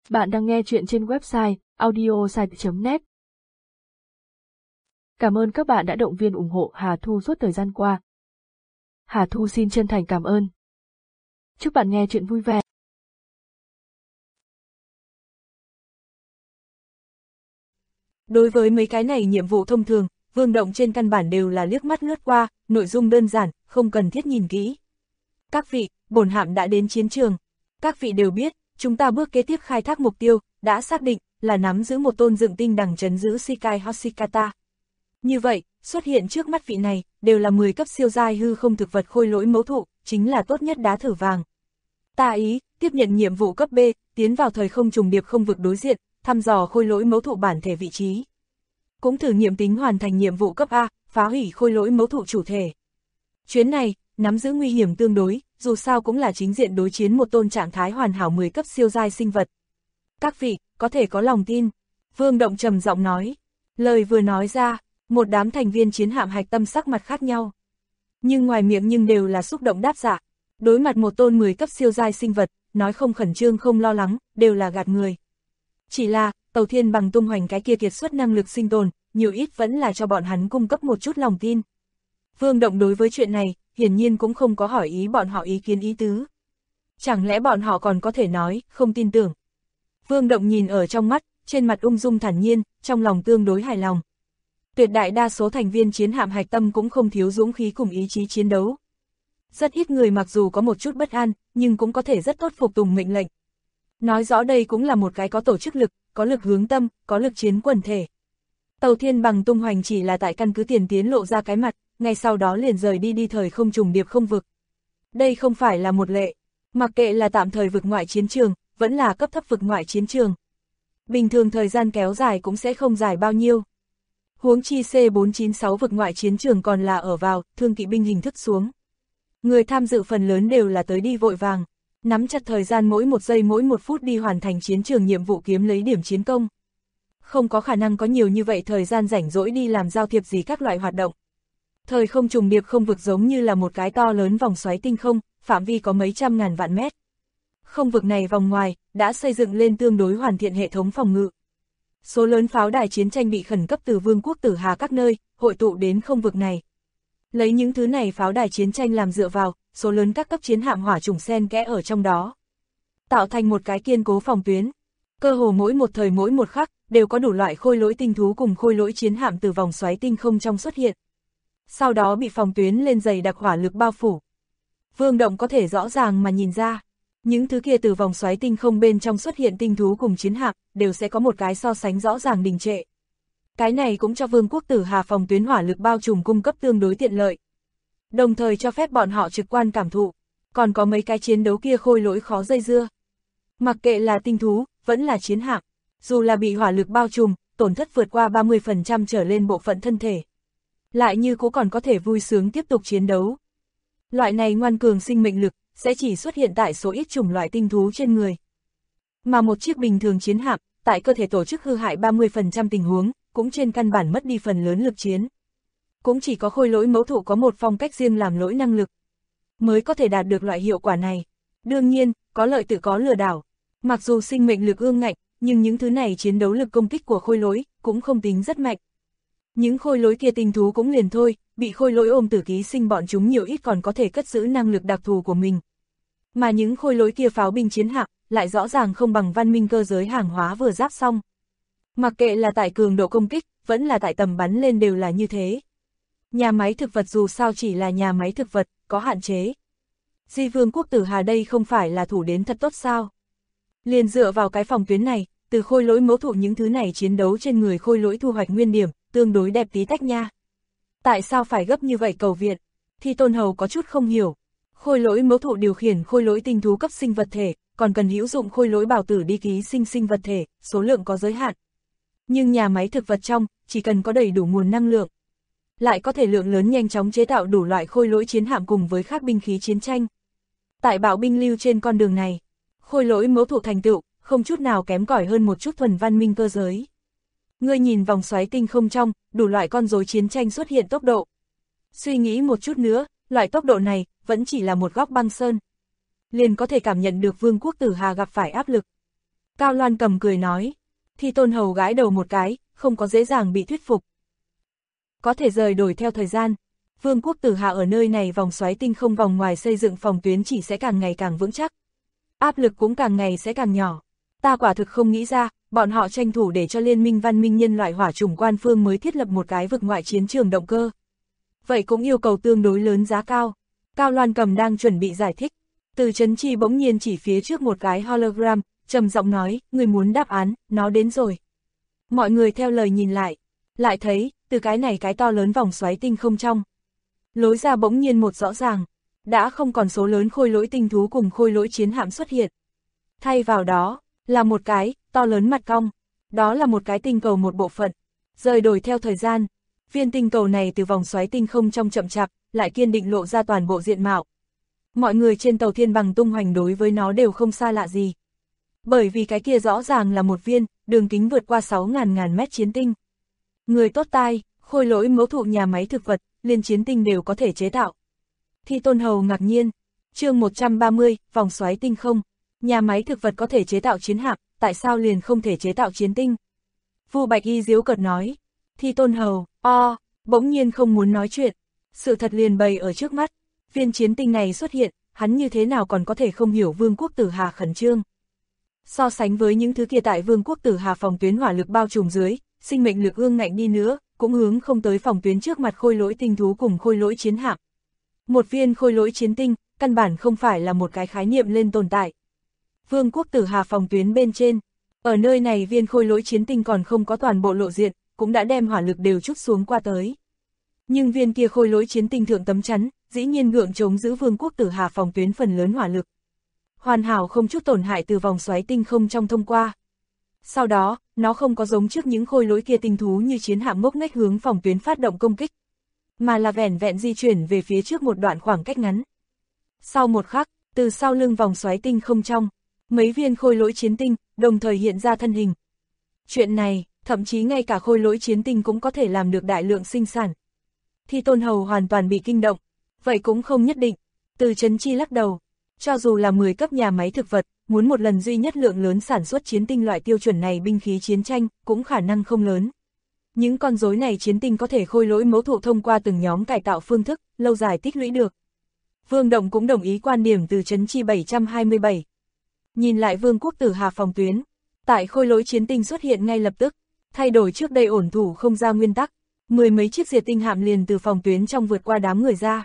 Bạn đang nghe chuyện trên website audiosite.net. Cảm ơn các bạn đã động viên ủng hộ Hà Thu suốt thời gian qua. Hà Thu xin chân thành cảm ơn. Chúc bạn nghe chuyện vui vẻ. Đối với mấy cái này nhiệm vụ thông thường, Vương Động trên căn bản đều là liếc mắt lướt qua, nội dung đơn giản, không cần thiết nhìn kỹ. Các vị, bổn hạm đã đến chiến trường. Các vị đều biết, chúng ta bước kế tiếp khai thác mục tiêu, đã xác định, là nắm giữ một tôn dựng tinh đằng trấn giữ Shikai Hoshikata. Như vậy, xuất hiện trước mắt vị này, đều là 10 cấp siêu giai hư không thực vật khôi lỗi mẫu thụ, chính là tốt nhất đá thử vàng. Ta ý, tiếp nhận nhiệm vụ cấp B, tiến vào thời không trùng điệp không vực đối diện, thăm dò khôi lỗi mẫu thụ bản thể vị trí. Cũng thử nghiệm tính hoàn thành nhiệm vụ cấp A, phá hủy khôi lỗi mẫu thụ chủ thể. Chuyến này, nắm giữ nguy hiểm tương đối, dù sao cũng là chính diện đối chiến một tôn trạng thái hoàn hảo 10 cấp siêu giai sinh vật. Các vị, có thể có lòng tin. Vương Động trầm giọng nói. Lời vừa nói ra, một đám thành viên chiến hạm hạch tâm sắc mặt khác nhau. Nhưng ngoài miệng nhưng đều là xúc động đáp dạ. Đối mặt một tôn 10 cấp siêu giai sinh vật, nói không khẩn trương không lo lắng, đều là gạt người. Chỉ là, Tàu Thiên Bằng tung hoành cái kia kiệt xuất năng lực sinh tồn, nhiều ít vẫn là cho bọn hắn cung cấp một chút lòng tin. Vương Động đối với chuyện này, hiển nhiên cũng không có hỏi ý bọn họ ý kiến ý tứ. Chẳng lẽ bọn họ còn có thể nói, không tin tưởng. Vương Động nhìn ở trong mắt, trên mặt ung dung thản nhiên, trong lòng tương đối hài lòng. Tuyệt đại đa số thành viên chiến hạm hạch tâm cũng không thiếu dũng khí cùng ý chí chiến đấu. Rất ít người mặc dù có một chút bất an, nhưng cũng có thể rất tốt phục tùng mệnh lệnh. Nói rõ đây cũng là một cái có tổ chức lực, có lực hướng tâm, có lực chiến quần thể. Tàu Thiên Bằng tung hoành chỉ là tại căn cứ tiền tiến lộ ra cái mặt, ngay sau đó liền rời đi thời không trùng điệp không vực. Đây không phải là một lệ, mặc kệ là tạm thời vực ngoại chiến trường, vẫn là cấp thấp vực ngoại chiến trường. Bình thường thời gian kéo dài cũng sẽ không dài bao nhiêu. Huống chi C496 vực ngoại chiến trường còn là ở vào, thương kỵ binh hình thức xuống. Người tham dự phần lớn đều là tới đi vội vàng, nắm chặt thời gian mỗi một giây mỗi một phút đi hoàn thành chiến trường nhiệm vụ kiếm lấy điểm chiến công. Không có khả năng có nhiều như vậy thời gian rảnh rỗi đi làm giao thiệp gì các loại hoạt động. Thời không trùng điệp không vực giống như là một cái to lớn vòng xoáy tinh không, phạm vi có mấy trăm ngàn vạn mét. Không vực này vòng ngoài, đã xây dựng lên tương đối hoàn thiện hệ thống phòng ngự. Số lớn pháo đài chiến tranh bị khẩn cấp từ Vương quốc Tử Hà các nơi, hội tụ đến không vực này. Lấy những thứ này pháo đài chiến tranh làm dựa vào, số lớn các cấp chiến hạm hỏa trùng xen kẽ ở trong đó. Tạo thành một cái kiên cố phòng tuyến. Cơ hồ mỗi một thời mỗi một khắc, đều có đủ loại khôi lỗi tinh thú cùng khôi lỗi chiến hạm từ vòng xoáy tinh không trong xuất hiện. Sau đó bị phòng tuyến lên dày đặc hỏa lực bao phủ. Vương Động có thể rõ ràng mà nhìn ra, những thứ kia từ vòng xoáy tinh không bên trong xuất hiện tinh thú cùng chiến hạm, đều sẽ có một cái so sánh rõ ràng đình trệ. Cái này cũng cho Vương quốc Tử Hà phòng tuyến hỏa lực bao trùm cung cấp tương đối tiện lợi. Đồng thời cho phép bọn họ trực quan cảm thụ, còn có mấy cái chiến đấu kia khôi lỗi khó dây dưa. Mặc kệ là tinh thú, vẫn là chiến hạm, dù là bị hỏa lực bao trùm, tổn thất vượt qua 30% trở lên bộ phận thân thể. Lại như cũng còn có thể vui sướng tiếp tục chiến đấu. Loại này ngoan cường sinh mệnh lực, sẽ chỉ xuất hiện tại số ít chủng loại tinh thú trên người. Mà một chiếc bình thường chiến hạm, tại cơ thể tổ chức hư hại 30% tình huống, cũng trên căn bản mất đi phần lớn lực chiến. Cũng chỉ có khôi lỗi mẫu thụ có một phong cách riêng làm lỗi năng lực, mới có thể đạt được loại hiệu quả này. Đương nhiên, có lợi tự có lừa đảo. Mặc dù sinh mệnh lực ương ngạnh, nhưng những thứ này chiến đấu lực công kích của khôi lỗi, cũng không tính rất mạnh. Những khôi lỗi kia tinh thú cũng liền thôi, bị khôi lỗi ôm tử ký sinh bọn chúng nhiều ít còn có thể cất giữ năng lực đặc thù của mình. Mà những khôi lỗi kia pháo binh chiến hạm, lại rõ ràng không bằng văn minh cơ giới hàng hóa vừa giáp xong. Mặc kệ là tại cường độ công kích, vẫn là tại tầm bắn lên đều là như thế. Nhà máy thực vật dù sao chỉ là nhà máy thực vật, có hạn chế. Di Vương quốc Tử Hà đây không phải là thủ đến thật tốt sao? Liền dựa vào cái phòng tuyến này, từ khôi lỗi mẫu thụ những thứ này chiến đấu trên người khôi lỗi thu hoạch nguyên điểm, tương đối đẹp tí tách nha. Tại sao phải gấp như vậy cầu viện? Thì Tôn Hầu có chút không hiểu. Khôi lỗi mẫu thụ điều khiển khôi lỗi tinh thú cấp sinh vật thể, còn cần hữu dụng khôi lỗi bào tử đi ký sinh sinh vật thể, số lượng có giới hạn. Nhưng nhà máy thực vật trong, chỉ cần có đầy đủ nguồn năng lượng, lại có thể lượng lớn nhanh chóng chế tạo đủ loại khôi lỗi chiến hạm cùng với các binh khí chiến tranh. Tại bạo binh lưu trên con đường này, khôi lỗi mẫu thụ thành tựu, không chút nào kém cỏi hơn một chút thuần văn minh cơ giới. Ngươi nhìn vòng xoáy tinh không trong, đủ loại con rối chiến tranh xuất hiện tốc độ. Suy nghĩ một chút nữa, loại tốc độ này, vẫn chỉ là một góc băng sơn. Liền có thể cảm nhận được Vương quốc Tử Hà gặp phải áp lực. Cao Loan Cầm cười nói. Thi Tôn Hầu gãi đầu một cái, không có dễ dàng bị thuyết phục. Có thể rời đổi theo thời gian. Vương quốc Tử Hà ở nơi này vòng xoáy tinh không vòng ngoài xây dựng phòng tuyến chỉ sẽ càng ngày càng vững chắc. Áp lực cũng càng ngày sẽ càng nhỏ. Ta quả thực không nghĩ ra, bọn họ tranh thủ để cho liên minh văn minh nhân loại hỏa chủng quan phương mới thiết lập một cái vực ngoại chiến trường động cơ. Vậy cũng yêu cầu tương đối lớn giá cao. Cao Loan Cầm đang chuẩn bị giải thích. Từ Chấn Chi bỗng nhiên chỉ phía trước một cái hologram, trầm giọng nói, người muốn đáp án, nó đến rồi. Mọi người theo lời nhìn lại thấy, từ cái này cái to lớn vòng xoáy tinh không trong. Lối ra bỗng nhiên một rõ ràng, đã không còn số lớn khôi lỗi tinh thú cùng khôi lỗi chiến hạm xuất hiện. Thay vào đó, là một cái, to lớn mặt cong, đó là một cái tinh cầu một bộ phận, rời đổi theo thời gian. Viên tinh cầu này từ vòng xoáy tinh không trong chậm chạp, lại kiên định lộ ra toàn bộ diện mạo. Mọi người trên tàu thiên bằng tung hoành đối với nó đều không xa lạ gì. Bởi vì cái kia rõ ràng là một viên, đường kính vượt qua 6.000 mét chiến tinh. Người tốt tai, khôi lỗi mẫu thụ nhà máy thực vật, liên chiến tinh đều có thể chế tạo. Thi Tôn Hầu ngạc nhiên. Chương 130, vòng xoáy tinh không. Nhà máy thực vật có thể chế tạo chiến hạm, tại sao liền không thể chế tạo chiến tinh? Vu Bạch Y giễu cợt nói. Thi Tôn Hầu, bỗng nhiên không muốn nói chuyện. Sự thật liền bày ở trước mắt. Viên chiến tinh này xuất hiện, hắn như thế nào còn có thể không hiểu Vương quốc Tử Hà khẩn trương. So sánh với những thứ kia tại Vương quốc Tử Hà phòng tuyến hỏa lực bao trùm dưới, sinh mệnh lực ương ngạnh đi nữa, cũng hướng không tới phòng tuyến trước mặt khôi lỗi tinh thú cùng khôi lỗi chiến hạm. Một viên khôi lỗi chiến tinh, căn bản không phải là một cái khái niệm lên tồn tại. Vương quốc Tử Hà phòng tuyến bên trên, ở nơi này viên khôi lỗi chiến tinh còn không có toàn bộ lộ diện, cũng đã đem hỏa lực đều trút xuống qua tới. Nhưng viên kia khôi lỗi chiến tinh thượng tấm chắn, dĩ nhiên gượng chống giữ Vương quốc Tử Hà phòng tuyến phần lớn hỏa lực. Hoàn hảo không chút tổn hại từ vòng xoáy tinh không trong thông qua. Sau đó, nó không có giống trước những khôi lỗi kia tinh thú như chiến hạm ngốc nghếch hướng phòng tuyến phát động công kích, mà là vẻn vẹn di chuyển về phía trước một đoạn khoảng cách ngắn. Sau một khắc, từ sau lưng vòng xoáy tinh không trong, mấy viên khôi lỗi chiến tinh đồng thời hiện ra thân hình. Chuyện này, thậm chí ngay cả khôi lỗi chiến tinh cũng có thể làm được đại lượng sinh sản. Thi Tôn Hầu hoàn toàn bị kinh động. Vậy cũng không nhất định. Từ Chấn Chi lắc đầu. Cho dù là 10 cấp nhà máy thực vật, muốn một lần duy nhất lượng lớn sản xuất chiến tinh loại tiêu chuẩn này binh khí chiến tranh, cũng khả năng không lớn. Những con rối này chiến tinh có thể khôi lỗi mẫu thụ thông qua từng nhóm cải tạo phương thức, lâu dài tích lũy được. Vương Động cũng đồng ý quan điểm từ Chấn Chi 727. Nhìn lại Vương quốc Tử Hà phòng tuyến, tại khôi lỗi chiến tinh xuất hiện ngay lập tức, thay đổi trước đây ổn thủ không ra nguyên tắc, 10 mấy chiếc diệt tinh hạm liền từ phòng tuyến trong vượt qua đám người ra.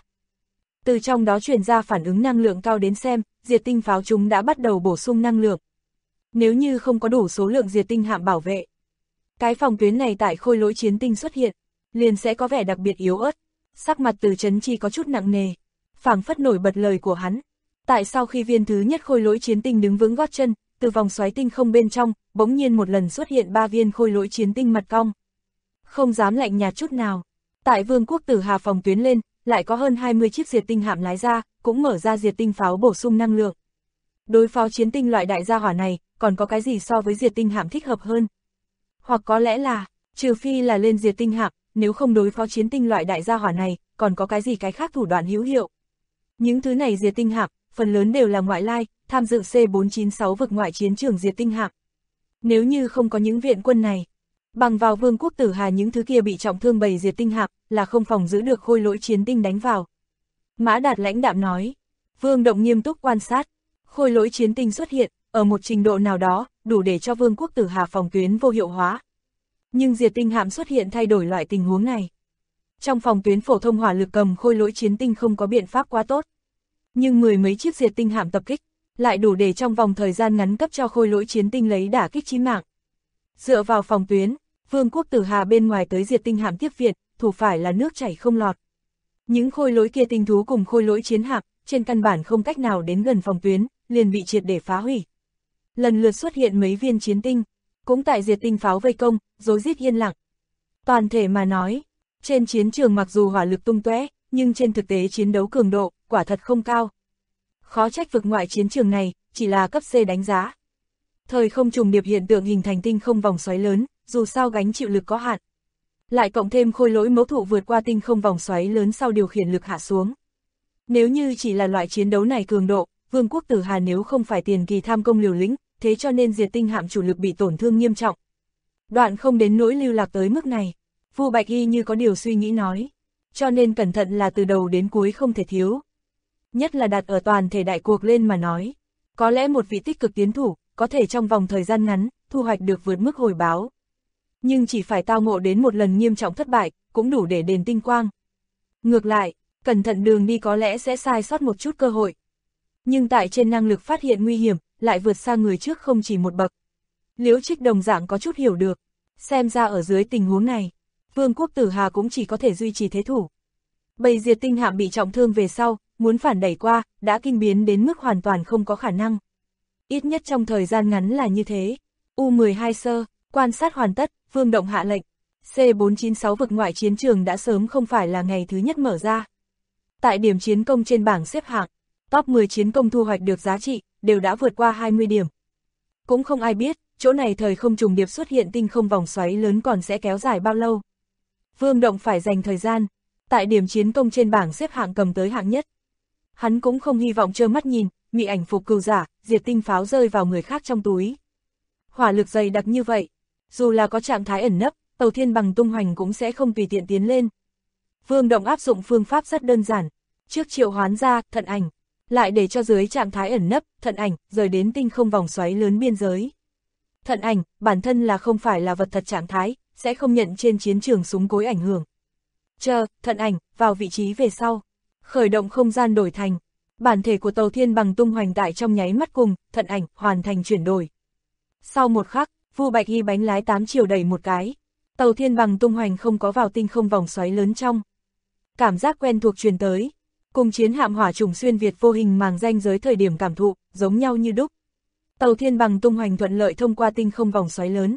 Từ trong đó truyền ra phản ứng năng lượng cao đến xem, diệt tinh pháo chúng đã bắt đầu bổ sung năng lượng. Nếu như không có đủ số lượng diệt tinh hạm bảo vệ, cái phòng tuyến này tại khôi lỗi chiến tinh xuất hiện, liền sẽ có vẻ đặc biệt yếu ớt. Sắc mặt Từ Chấn Chi có chút nặng nề, phảng phất nổi bật lời của hắn. Tại sau khi viên thứ nhất khôi lỗi chiến tinh đứng vững gót chân, từ vòng xoáy tinh không bên trong, bỗng nhiên một lần xuất hiện 3 viên khôi lỗi chiến tinh mặt cong. Không dám lạnh nhạt chút nào. Tại Vương quốc Tử Hà phòng tuyến lên, lại có hơn 20 chiếc diệt tinh hạm lái ra, cũng mở ra diệt tinh pháo bổ sung năng lượng. Đối phó chiến tinh loại đại gia hỏa này, còn có cái gì so với diệt tinh hạm thích hợp hơn? Hoặc có lẽ là, trừ phi là lên diệt tinh hạm, nếu không đối phó chiến tinh loại đại gia hỏa này, còn có cái gì cái khác thủ đoạn hữu hiệu? Những thứ này diệt tinh hạm, phần lớn đều là ngoại lai, tham dự C496 vực ngoại chiến trường diệt tinh hạm. Nếu như không có những viện quân này, bằng vào Vương quốc Tử Hà những thứ kia bị trọng thương bầy diệt tinh hạm, là không phòng giữ được khôi lỗi chiến tinh đánh vào. Mã Đạt lãnh đạm nói. Vương Động nghiêm túc quan sát. Khôi lỗi chiến tinh xuất hiện, ở một trình độ nào đó, đủ để cho Vương quốc Tử Hà phòng tuyến vô hiệu hóa. Nhưng diệt tinh hạm xuất hiện thay đổi loại tình huống này. Trong phòng tuyến phổ thông hỏa lực cầm khôi lỗi chiến tinh không có biện pháp quá tốt. Nhưng 10 mấy chiếc diệt tinh hạm tập kích, lại đủ để trong vòng thời gian ngắn cấp cho khôi lỗi chiến tinh lấy đả kích chí mạng. Dựa vào phòng tuyến, Vương quốc Tử Hà bên ngoài tới diệt tinh hạm tiếp viện, thủ phải là nước chảy không lọt. Những khôi lỗi kia tinh thú cùng khôi lỗi chiến hạm, trên căn bản không cách nào đến gần phòng tuyến, liền bị triệt để phá hủy. Lần lượt xuất hiện mấy viên chiến tinh, cũng tại diệt tinh pháo vây công, rối rít yên lặng. Toàn thể mà nói, trên chiến trường mặc dù hỏa lực tung tóe, nhưng trên thực tế chiến đấu cường độ, quả thật không cao. Khó trách vực ngoại chiến trường này, chỉ là cấp C đánh giá. Thời không trùng điệp hiện tượng hình thành tinh không vòng xoáy lớn, dù sao gánh chịu lực có hạn. Lại cộng thêm khôi lỗi mẫu thụ vượt qua tinh không vòng xoáy lớn sau điều khiển lực hạ xuống. Nếu như chỉ là loại chiến đấu này cường độ, Vương quốc Tử Hà nếu không phải tiền kỳ tham công liều lĩnh, thế cho nên diệt tinh hạm chủ lực bị tổn thương nghiêm trọng. Đoạn không đến nỗi lưu lạc tới mức này. Vu Bạch Y như có điều suy nghĩ nói. Cho nên cẩn thận là từ đầu đến cuối không thể thiếu. Nhất là đặt ở toàn thể đại cuộc lên mà nói. Có lẽ một vị tích cực tiến thủ, có thể trong vòng thời gian ngắn, thu hoạch được vượt mức hồi báo. Nhưng chỉ phải tao ngộ đến một lần nghiêm trọng thất bại, cũng đủ để đền tinh quang. Ngược lại, cẩn thận đường đi có lẽ sẽ sai sót một chút cơ hội. Nhưng tại trên năng lực phát hiện nguy hiểm, lại vượt xa người trước không chỉ một bậc. Liễu Trích đồng dạng có chút hiểu được. Xem ra ở dưới tình huống này, Vương quốc Tử Hà cũng chỉ có thể duy trì thế thủ. Bầy diệt tinh hạm bị trọng thương về sau, muốn phản đẩy qua, đã kinh biến đến mức hoàn toàn không có khả năng. Ít nhất trong thời gian ngắn là như thế. U-12 sơ, quan sát hoàn tất, Vương Động hạ lệnh. C496 vực ngoại chiến trường đã sớm không phải là ngày thứ nhất mở ra. Tại điểm chiến công trên bảng xếp hạng, top 10 chiến công thu hoạch được giá trị, đều đã vượt qua 20 điểm. Cũng không ai biết, chỗ này thời không trùng điệp xuất hiện tinh không vòng xoáy lớn còn sẽ kéo dài bao lâu. Vương Động phải dành thời gian, tại điểm chiến công trên bảng xếp hạng cầm tới hạng nhất. Hắn cũng không hy vọng trơ mắt nhìn, mị ảnh phục cừu giả, diệt tinh pháo rơi vào người khác trong túi. Hỏa lực dày đặc như vậy, dù là có trạng thái ẩn nấp, tàu thiên bằng tung hoành cũng sẽ không tùy tiện tiến lên. Vương Động áp dụng phương pháp rất đơn giản, trước triệu hoán ra thận ảnh, lại để cho dưới trạng thái ẩn nấp, thận ảnh, rời đến tinh không vòng xoáy lớn biên giới. Thận ảnh, bản thân là không phải là vật thật trạng thái, sẽ không nhận trên chiến trường súng cối ảnh hưởng. Chờ, thận ảnh, vào vị trí về sau. Khởi động không gian đổi thành. Bản thể của tàu thiên bằng tung hoành tại trong nháy mắt cùng, thận ảnh, hoàn thành chuyển đổi. Sau một khắc, Vu Bạch Y bánh lái 8 chiều đẩy một cái. Tàu thiên bằng tung hoành không có vào tinh không vòng xoáy lớn trong. Cảm giác quen thuộc truyền tới. Cùng chiến hạm hỏa trùng xuyên Việt vô hình màng ranh giới thời điểm cảm thụ, giống nhau như đúc. Tàu thiên bằng tung hoành thuận lợi thông qua tinh không vòng xoáy lớn.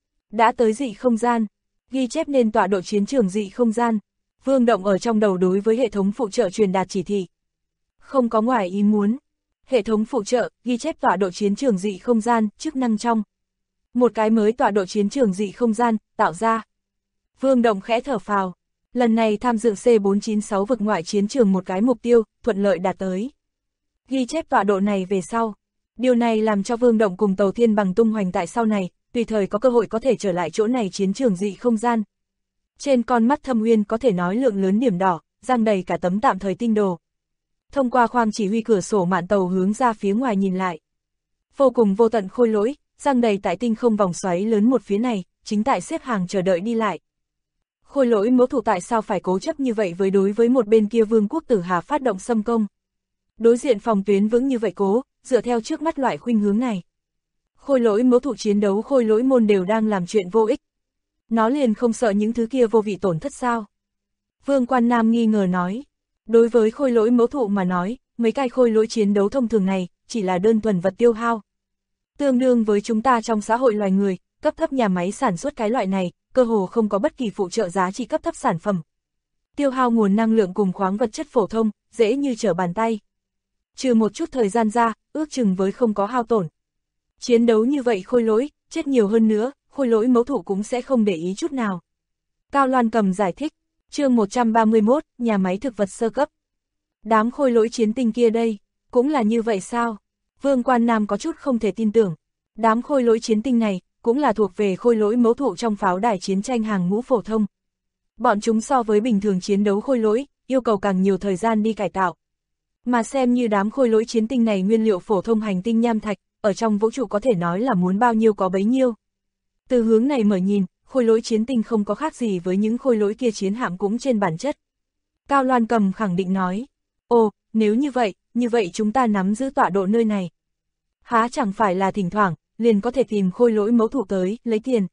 Đã tới dị không gian, ghi chép nên tọa độ chiến trường dị không gian. Vương Động ở trong đầu đối với hệ thống phụ trợ truyền đạt chỉ thị. Không có ngoài ý muốn. Hệ thống phụ trợ, ghi chép tọa độ chiến trường dị không gian, chức năng trong. Một cái mới tọa độ chiến trường dị không gian, tạo ra. Vương Động khẽ thở phào. Lần này tham dự C496 vực ngoại chiến trường một cái mục tiêu, thuận lợi đạt tới. Ghi chép tọa độ này về sau. Điều này làm cho Vương Động cùng tàu thiên bằng tung hoành tại sau này, tùy thời có cơ hội có thể trở lại chỗ này chiến trường dị không gian. Trên con mắt Thâm Uyên có thể nói lượng lớn điểm đỏ, giăng đầy cả tấm tạm thời tinh đồ. Thông qua khoang chỉ huy cửa sổ mạn tàu hướng ra phía ngoài nhìn lại. Vô cùng vô tận khôi lỗi, giăng đầy tại tinh không vòng xoáy lớn một phía này, chính tại xếp hàng chờ đợi đi lại. Khôi lỗi mẫu thủ tại sao phải cố chấp như vậy với đối với một bên kia Vương quốc Tử Hà phát động xâm công. Đối diện phòng tuyến vững như vậy cố, dựa theo trước mắt loại khuynh hướng này. Khôi lỗi mẫu thủ chiến đấu khôi lỗi môn đều đang làm chuyện vô ích. Nó liền không sợ những thứ kia vô vị tổn thất sao? Vương Quan Nam nghi ngờ nói. Đối với khôi lỗi mẫu thụ mà nói, mấy cái khôi lỗi chiến đấu thông thường này, chỉ là đơn thuần vật tiêu hao. Tương đương với chúng ta trong xã hội loài người, cấp thấp nhà máy sản xuất cái loại này, cơ hồ không có bất kỳ phụ trợ giá trị cấp thấp sản phẩm. Tiêu hao nguồn năng lượng cùng khoáng vật chất phổ thông, dễ như trở bàn tay. Trừ một chút thời gian ra, ước chừng với không có hao tổn. Chiến đấu như vậy khôi lỗi, chết nhiều hơn nữa, khôi lỗi mẫu thủ cũng sẽ không để ý chút nào. Cao Loan Cầm giải thích, chương 131, nhà máy thực vật sơ cấp. Đám khôi lỗi chiến tinh kia đây, cũng là như vậy sao? Vương Quan Nam có chút không thể tin tưởng. Đám khôi lỗi chiến tinh này, cũng là thuộc về khôi lỗi mẫu thủ trong pháo đài chiến tranh hàng ngũ phổ thông. Bọn chúng so với bình thường chiến đấu khôi lỗi, yêu cầu càng nhiều thời gian đi cải tạo. Mà xem như đám khôi lỗi chiến tinh này nguyên liệu phổ thông hành tinh nham thạch, ở trong vũ trụ có thể nói là muốn bao nhiêu có bấy nhiêu. Từ hướng này mở nhìn, khôi lỗi chiến tinh không có khác gì với những khôi lỗi kia chiến hạm cũng trên bản chất. Cao Loan Cầm khẳng định nói, ồ, nếu như vậy chúng ta nắm giữ tọa độ nơi này. Há chẳng phải là thỉnh thoảng, liền có thể tìm khôi lỗi mẫu thủ tới, lấy tiền.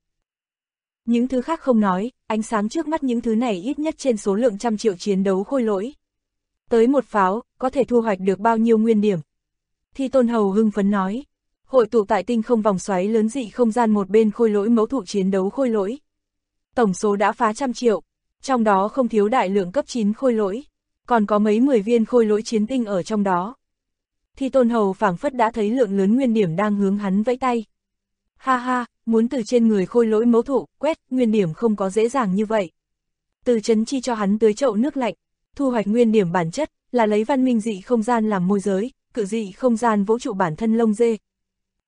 Những thứ khác không nói, ánh sáng trước mắt những thứ này ít nhất trên số lượng trăm triệu chiến đấu khôi lỗi. Tới một pháo, có thể thu hoạch được bao nhiêu nguyên điểm. Thi Tôn Hầu hưng phấn nói, hội tụ tại tinh không vòng xoáy lớn dị không gian một bên khôi lỗi mẫu thủ chiến đấu khôi lỗi. Tổng số đã phá 100 triệu, trong đó không thiếu đại lượng cấp 9 khôi lỗi, còn có mấy 10 viên khôi lỗi chiến tinh ở trong đó. Thi Tôn Hầu phảng phất đã thấy lượng lớn nguyên điểm đang hướng hắn vẫy tay. Ha ha, muốn từ trên người khôi lỗi mẫu thủ quét nguyên điểm không có dễ dàng như vậy. Từ Trấn Chi cho hắn tưới chậu nước lạnh, thu hoạch nguyên điểm bản chất là lấy văn minh dị không gian làm môi giới, cự dị không gian vũ trụ bản thân lông dê.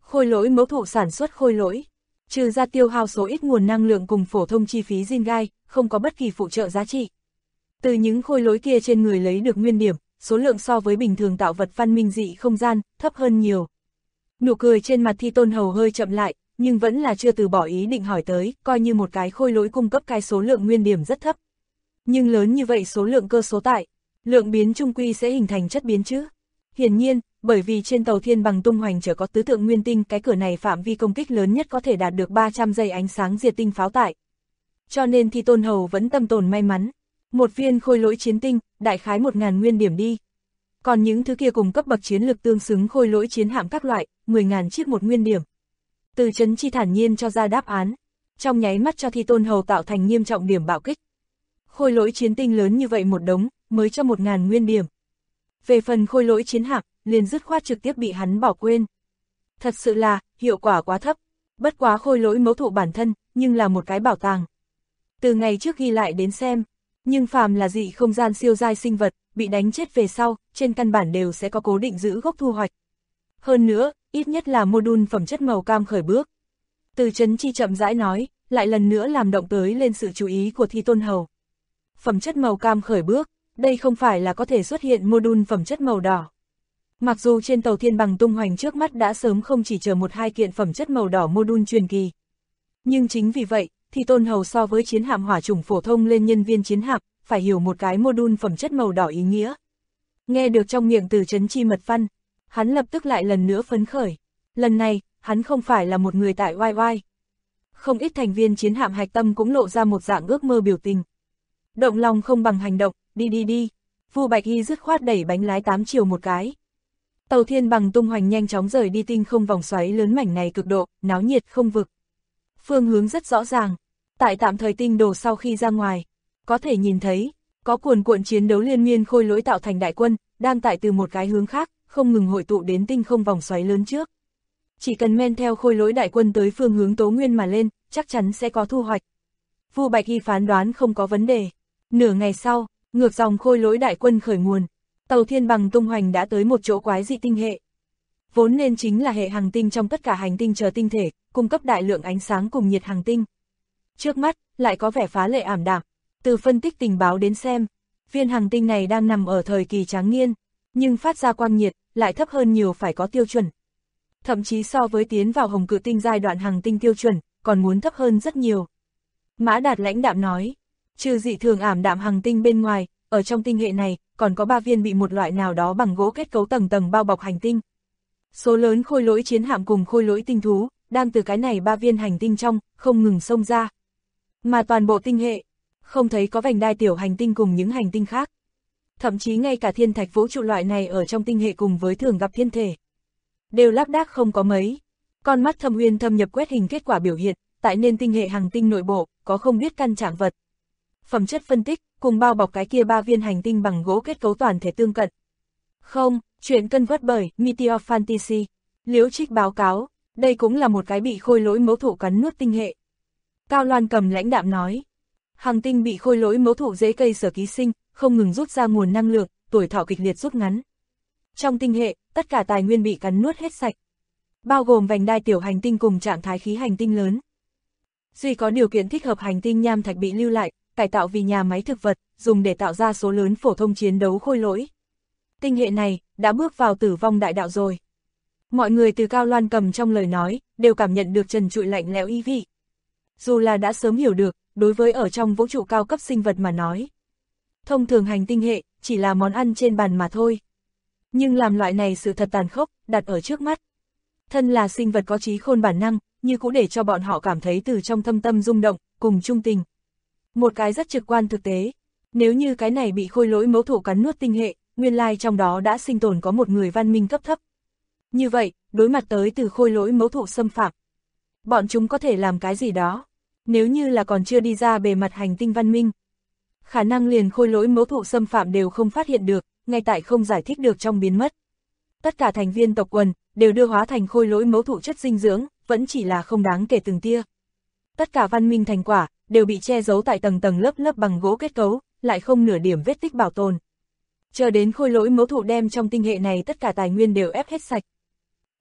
Khôi lỗi mẫu thụ sản xuất khôi lỗi. Trừ ra tiêu hao số ít nguồn năng lượng cùng phổ thông chi phí zin gai, không có bất kỳ phụ trợ giá trị. Từ những khôi lỗi kia trên người lấy được nguyên điểm, số lượng so với bình thường tạo vật văn minh dị không gian, thấp hơn nhiều. Nụ cười trên mặt Thi Tôn Hầu hơi chậm lại, nhưng vẫn là chưa từ bỏ ý định hỏi tới, coi như một cái khôi lỗi cung cấp cái số lượng nguyên điểm rất thấp. Nhưng lớn như vậy số lượng cơ số tại, lượng biến chung quy sẽ hình thành chất biến chứ. Hiển nhiên, bởi vì trên tàu thiên bằng tung hoành chở có tứ tượng nguyên tinh, cái cửa này phạm vi công kích lớn nhất có thể đạt được 300 giây ánh sáng diệt tinh pháo tại. Cho nên Thi Tôn Hầu vẫn tâm tồn may mắn. Một viên khôi lỗi chiến tinh, đại khái 1000 nguyên điểm đi. Còn những thứ kia cùng cấp bậc chiến lực tương xứng khôi lỗi chiến hạm các loại, 10.000 chiếc một nguyên điểm. Từ Chấn Chi thản nhiên cho ra đáp án, trong nháy mắt cho Thi Tôn Hầu tạo thành nghiêm trọng điểm bạo kích. Khôi lỗi chiến tinh lớn như vậy một đống, mới cho 1000 nguyên điểm. Về phần khôi lỗi chiến hạm, liền dứt khoát trực tiếp bị hắn bỏ quên. Thật sự là, hiệu quả quá thấp. Bất quá khôi lỗi mẫu thụ bản thân, nhưng là một cái bảo tàng. Từ ngày trước ghi lại đến xem, nhưng phàm là dị không gian siêu giai sinh vật, bị đánh chết về sau, trên căn bản đều sẽ có cố định giữ gốc thu hoạch. Hơn nữa, ít nhất là module phẩm chất màu cam khởi bước. Từ Chấn Chi chậm rãi nói, lại lần nữa làm động tới lên sự chú ý của Thi Tôn Hầu. Phẩm chất màu cam khởi bước, đây không phải là có thể xuất hiện module phẩm chất màu đỏ. Mặc dù trên tàu thiên bằng tung hoành trước mắt đã sớm không chỉ chờ 1-2 kiện phẩm chất màu đỏ module truyền kỳ. Nhưng chính vì vậy, Thi Tôn Hầu so với chiến hạm hỏa chủng phổ thông lên nhân viên chiến hạm, phải hiểu một cái module phẩm chất màu đỏ ý nghĩa. Nghe được trong miệng Từ Chấn Chi mật văn, hắn lập tức lại lần nữa phấn khởi. Lần này, hắn không phải là một người tại oai oai. Không ít thành viên chiến hạm hạch tâm cũng lộ ra một dạng ước mơ biểu tình. Động lòng không bằng hành động, đi. Vu Bạch Y dứt khoát đẩy bánh lái 8 chiều một cái. Tàu thiên bằng tung hoành nhanh chóng rời đi tinh không vòng xoáy lớn mảnh này cực độ, náo nhiệt không vực. Phương hướng rất rõ ràng, tại tạm thời tinh đồ sau khi ra ngoài, có thể nhìn thấy, có cuồn cuộn chiến đấu liên miên khôi lỗi tạo thành đại quân, đang tại từ một cái hướng khác, không ngừng hội tụ đến tinh không vòng xoáy lớn trước. Chỉ cần men theo khôi lỗi đại quân tới phương hướng Tố Nguyên mà lên, chắc chắn sẽ có thu hoạch. Vu Bạch Y phán đoán không có vấn đề. Nửa ngày sau, ngược dòng khôi lỗi đại quân khởi nguồn, tàu thiên bằng tung hoành đã tới một chỗ quái dị tinh hệ. Vốn nên chính là hệ hành tinh trong tất cả hành tinh chờ tinh thể, cung cấp đại lượng ánh sáng cùng nhiệt hành tinh. Trước mắt, lại có vẻ phá lệ ảm đạm. Từ phân tích tình báo đến xem, viên hành tinh này đang nằm ở thời kỳ tráng niên, nhưng phát ra quang nhiệt, lại thấp hơn nhiều phải có tiêu chuẩn. Thậm chí so với tiến vào hồng cự tinh giai đoạn hành tinh tiêu chuẩn, còn muốn thấp hơn rất nhiều. Mã Đạt lãnh đạm nói, trừ dị thường ảm đạm hành tinh bên ngoài, ở trong tinh hệ này, còn có 3 viên bị một loại nào đó bằng gỗ kết cấu tầng tầng bao bọc hành tinh. Số lớn khôi lỗi chiến hạm cùng khôi lỗi tinh thú, đang từ cái này 3 viên hành tinh trong, không ngừng xông ra. Mà toàn bộ tinh hệ, không thấy có vành đai tiểu hành tinh cùng những hành tinh khác. Thậm chí ngay cả thiên thạch vũ trụ loại này ở trong tinh hệ cùng với thường gặp thiên thể, đều lác đác không có mấy. Con mắt Thâm Uyên thâm nhập quét hình kết quả biểu hiện, tại nên tinh hệ hành tinh nội bộ, có không biết căn trạng vật. Phẩm chất phân tích, cùng bao bọc cái kia 3 viên hành tinh bằng gỗ kết cấu toàn thể tương cận. Không, chuyện cân vớt bởi Meteor Fantasy. Liễu Trích báo cáo, đây cũng là một cái bị khôi lỗi mẫu thụ cắn nuốt tinh hệ. Cao Loan Cầm lãnh đạm nói, hành tinh bị khôi lỗi mẫu thụ rễ cây sở ký sinh, không ngừng rút ra nguồn năng lượng, tuổi thọ kịch liệt rút ngắn. Trong tinh hệ, tất cả tài nguyên bị cắn nuốt hết sạch, bao gồm vành đai tiểu hành tinh cùng trạng thái khí hành tinh lớn. Duy có điều kiện thích hợp hành tinh nham thạch bị lưu lại, cải tạo vì nhà máy thực vật, dùng để tạo ra số lớn phổ thông chiến đấu khôi lỗi. Tinh hệ này, đã bước vào tử vong đại đạo rồi. Mọi người từ Cao Loan Cầm trong lời nói, đều cảm nhận được trần trụi lạnh lẽo ý vị. Dù là đã sớm hiểu được, đối với ở trong vũ trụ cao cấp sinh vật mà nói, thông thường hành tinh hệ, chỉ là món ăn trên bàn mà thôi. Nhưng làm loại này sự thật tàn khốc, đặt ở trước mắt. Thân là sinh vật có trí khôn bản năng, như cũng để cho bọn họ cảm thấy từ trong thâm tâm rung động, cùng trung tình. Một cái rất trực quan thực tế, nếu như cái này bị khôi lỗi mẫu thụ cắn nuốt tinh hệ, nguyên lai trong đó đã sinh tồn có một người văn minh cấp thấp. Như vậy, đối mặt tới từ khôi lỗi mẫu thụ xâm phạm, bọn chúng có thể làm cái gì đó, nếu như là còn chưa đi ra bề mặt hành tinh văn minh. Khả năng liền khôi lỗi mẫu thụ xâm phạm đều không phát hiện được, ngay tại không giải thích được trong biến mất. Tất cả thành viên tộc quần, đều đưa hóa thành khôi lỗi mẫu thụ chất dinh dưỡng, vẫn chỉ là không đáng kể từng tia. Tất cả văn minh thành quả, đều bị che giấu tại tầng tầng lớp lớp bằng gỗ kết cấu, lại không nửa điểm vết tích bảo tồn. Chờ đến khôi lỗi mẫu thụ đem trong tinh hệ này tất cả tài nguyên đều ép hết sạch.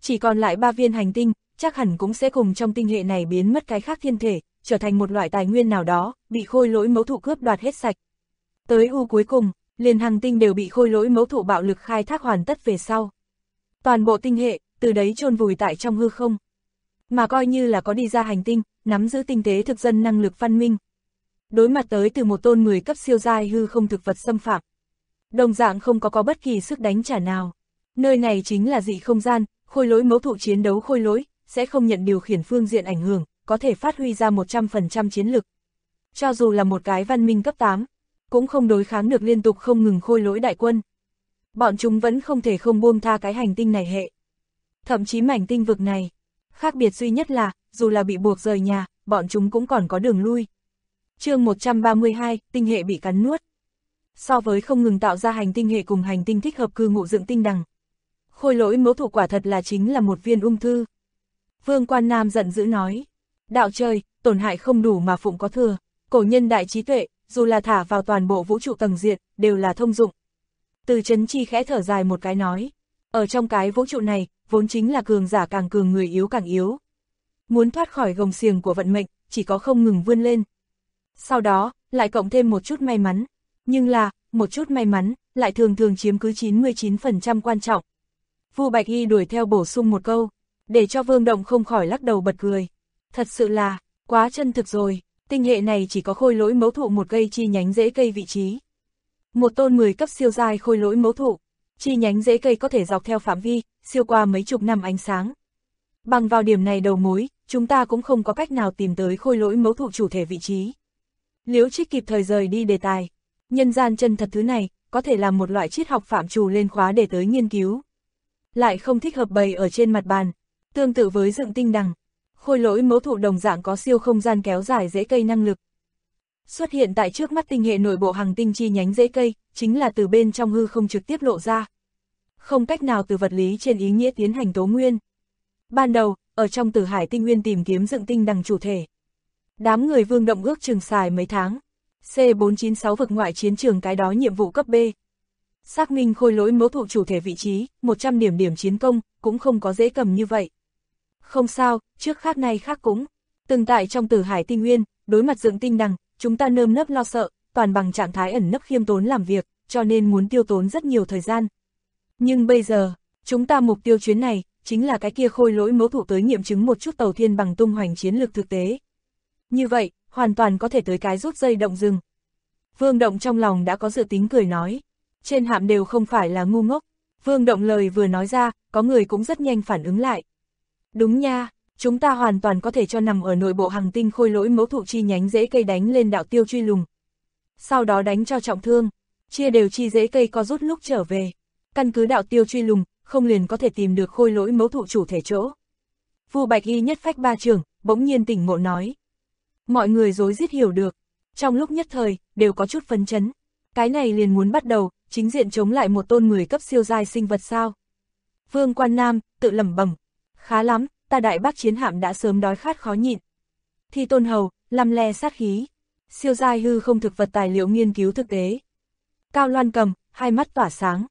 Chỉ còn lại 3 viên hành tinh, chắc hẳn cũng sẽ cùng trong tinh hệ này biến mất cái khác thiên thể, trở thành một loại tài nguyên nào đó, bị khôi lỗi mẫu thụ cướp đoạt hết sạch. Tới cuối cùng, liền hành tinh đều bị khôi lỗi mẫu thụ bạo lực khai thác hoàn tất về sau. Toàn bộ tinh hệ, từ đấy chôn vùi tại trong hư không. Mà coi như là có đi ra hành tinh, nắm giữ tinh tế thực dân năng lực văn minh. Đối mặt tới từ một tôn 10 cấp siêu giai hư không thực vật xâm phạm. Đồng dạng không có bất kỳ sức đánh trả nào. Nơi này chính là dị không gian, khôi lỗi mẫu thụ chiến đấu khôi lỗi, sẽ không nhận điều khiển phương diện ảnh hưởng, có thể phát huy ra 100% chiến lực. Cho dù là một cái văn minh cấp 8, cũng không đối kháng được liên tục không ngừng khôi lỗi đại quân. Bọn chúng vẫn không thể không buông tha cái hành tinh này hệ. Thậm chí mảnh tinh vực này, khác biệt duy nhất là, dù là bị buộc rời nhà, bọn chúng cũng còn có đường lui. Chương 132, tinh hệ bị cắn nuốt. So với không ngừng tạo ra hành tinh hệ cùng hành tinh thích hợp cư ngụ dựng tinh đằng, khôi lỗi mẫu thụ quả thật là chính là một viên ung thư. Vương Quan Nam giận dữ nói, đạo trời, tổn hại không đủ mà phụng có thừa, cổ nhân đại trí tuệ, dù là thả vào toàn bộ vũ trụ tầng diện, đều là thông dụng. Từ Chấn Chi khẽ thở dài một cái nói, ở trong cái vũ trụ này, vốn chính là cường giả càng cường người yếu càng yếu. Muốn thoát khỏi gông xiềng của vận mệnh, chỉ có không ngừng vươn lên. Sau đó, lại cộng thêm một chút may mắn. Nhưng là, một chút may mắn, lại thường thường chiếm cứ 99% quan trọng. Vu Bạch Y đuổi theo bổ sung một câu, để cho Vương Động không khỏi lắc đầu bật cười. Thật sự là, quá chân thực rồi, tinh hệ này chỉ có khôi lỗi mẫu thụ một cây chi nhánh rễ cây vị trí. Một tôn 10 cấp siêu giai khôi lỗi mẫu thụ, chi nhánh rễ cây có thể dọc theo phạm vi, siêu qua mấy chục năm ánh sáng. Bằng vào điểm này đầu mối, chúng ta cũng không có cách nào tìm tới khôi lỗi mẫu thụ chủ thể vị trí. Liễu Trích kịp thời rời đi đề tài. Nhân gian chân thật thứ này, có thể làm một loại triết học phạm trù lên khóa để tới nghiên cứu. Lại không thích hợp bày ở trên mặt bàn. Tương tự với dựng tinh đằng, khôi lỗi mẫu thụ đồng dạng có siêu không gian kéo dài rễ cây năng lực. Xuất hiện tại trước mắt tinh hệ nội bộ hành tinh chi nhánh rễ cây, chính là từ bên trong hư không trực tiếp lộ ra. Không cách nào từ vật lý trên ý nghĩa tiến hành tố nguyên. Ban đầu, ở trong Tử Hải tinh nguyên tìm kiếm dựng tinh đằng chủ thể. Đám người Vương Động ước chừng xài mấy tháng. C496 vực ngoại chiến trường cái đó nhiệm vụ cấp B. Xác minh khôi lỗi mẫu thụ chủ thể vị trí, 100 điểm chiến công, cũng không có dễ cầm như vậy. Không sao, trước khác nay khác cũng. Từng tại trong Tử Hải tinh nguyên, đối mặt dựng tinh đằng, chúng ta nơm nớp lo sợ, toàn bằng trạng thái ẩn nấp khiêm tốn làm việc, cho nên muốn tiêu tốn rất nhiều thời gian. Nhưng bây giờ, chúng ta mục tiêu chuyến này, chính là cái kia khôi lỗi mẫu thụ tới nghiệm chứng một chút tàu thiên bằng tung hoành chiến lược thực tế. Như vậy, hoàn toàn có thể tới cái rút dây động rừng. Vương Động trong lòng đã có dự tính cười nói. Trên hạm đều không phải là ngu ngốc. Vương Động lời vừa nói ra, có người cũng rất nhanh phản ứng lại. Đúng nha, chúng ta hoàn toàn có thể cho nằm ở nội bộ hành tinh khôi lỗi mẫu thụ chi nhánh rễ cây đánh lên đạo tiêu truy lùng. Sau đó đánh cho trọng thương, chia đều chi rễ cây co rút lúc trở về. Căn cứ đạo tiêu truy lùng, không liền có thể tìm được khôi lỗi mẫu thụ chủ thể chỗ. Vu Bạch Y nhất phách ba trường, bỗng nhiên tỉnh ngộ nói. Mọi người rối rít hiểu được, trong lúc nhất thời, đều có chút phấn chấn. Cái này liền muốn bắt đầu, chính diện chống lại một tôn 10 cấp siêu giai sinh vật sao. Vương Quan Nam, tự lẩm bẩm, khá lắm, ta Đại Bác chiến hạm đã sớm đói khát khó nhịn. Thi Tôn Hầu, lăm le sát khí, siêu giai hư không thực vật tài liệu nghiên cứu thực tế. Cao Loan Cầm, hai mắt tỏa sáng.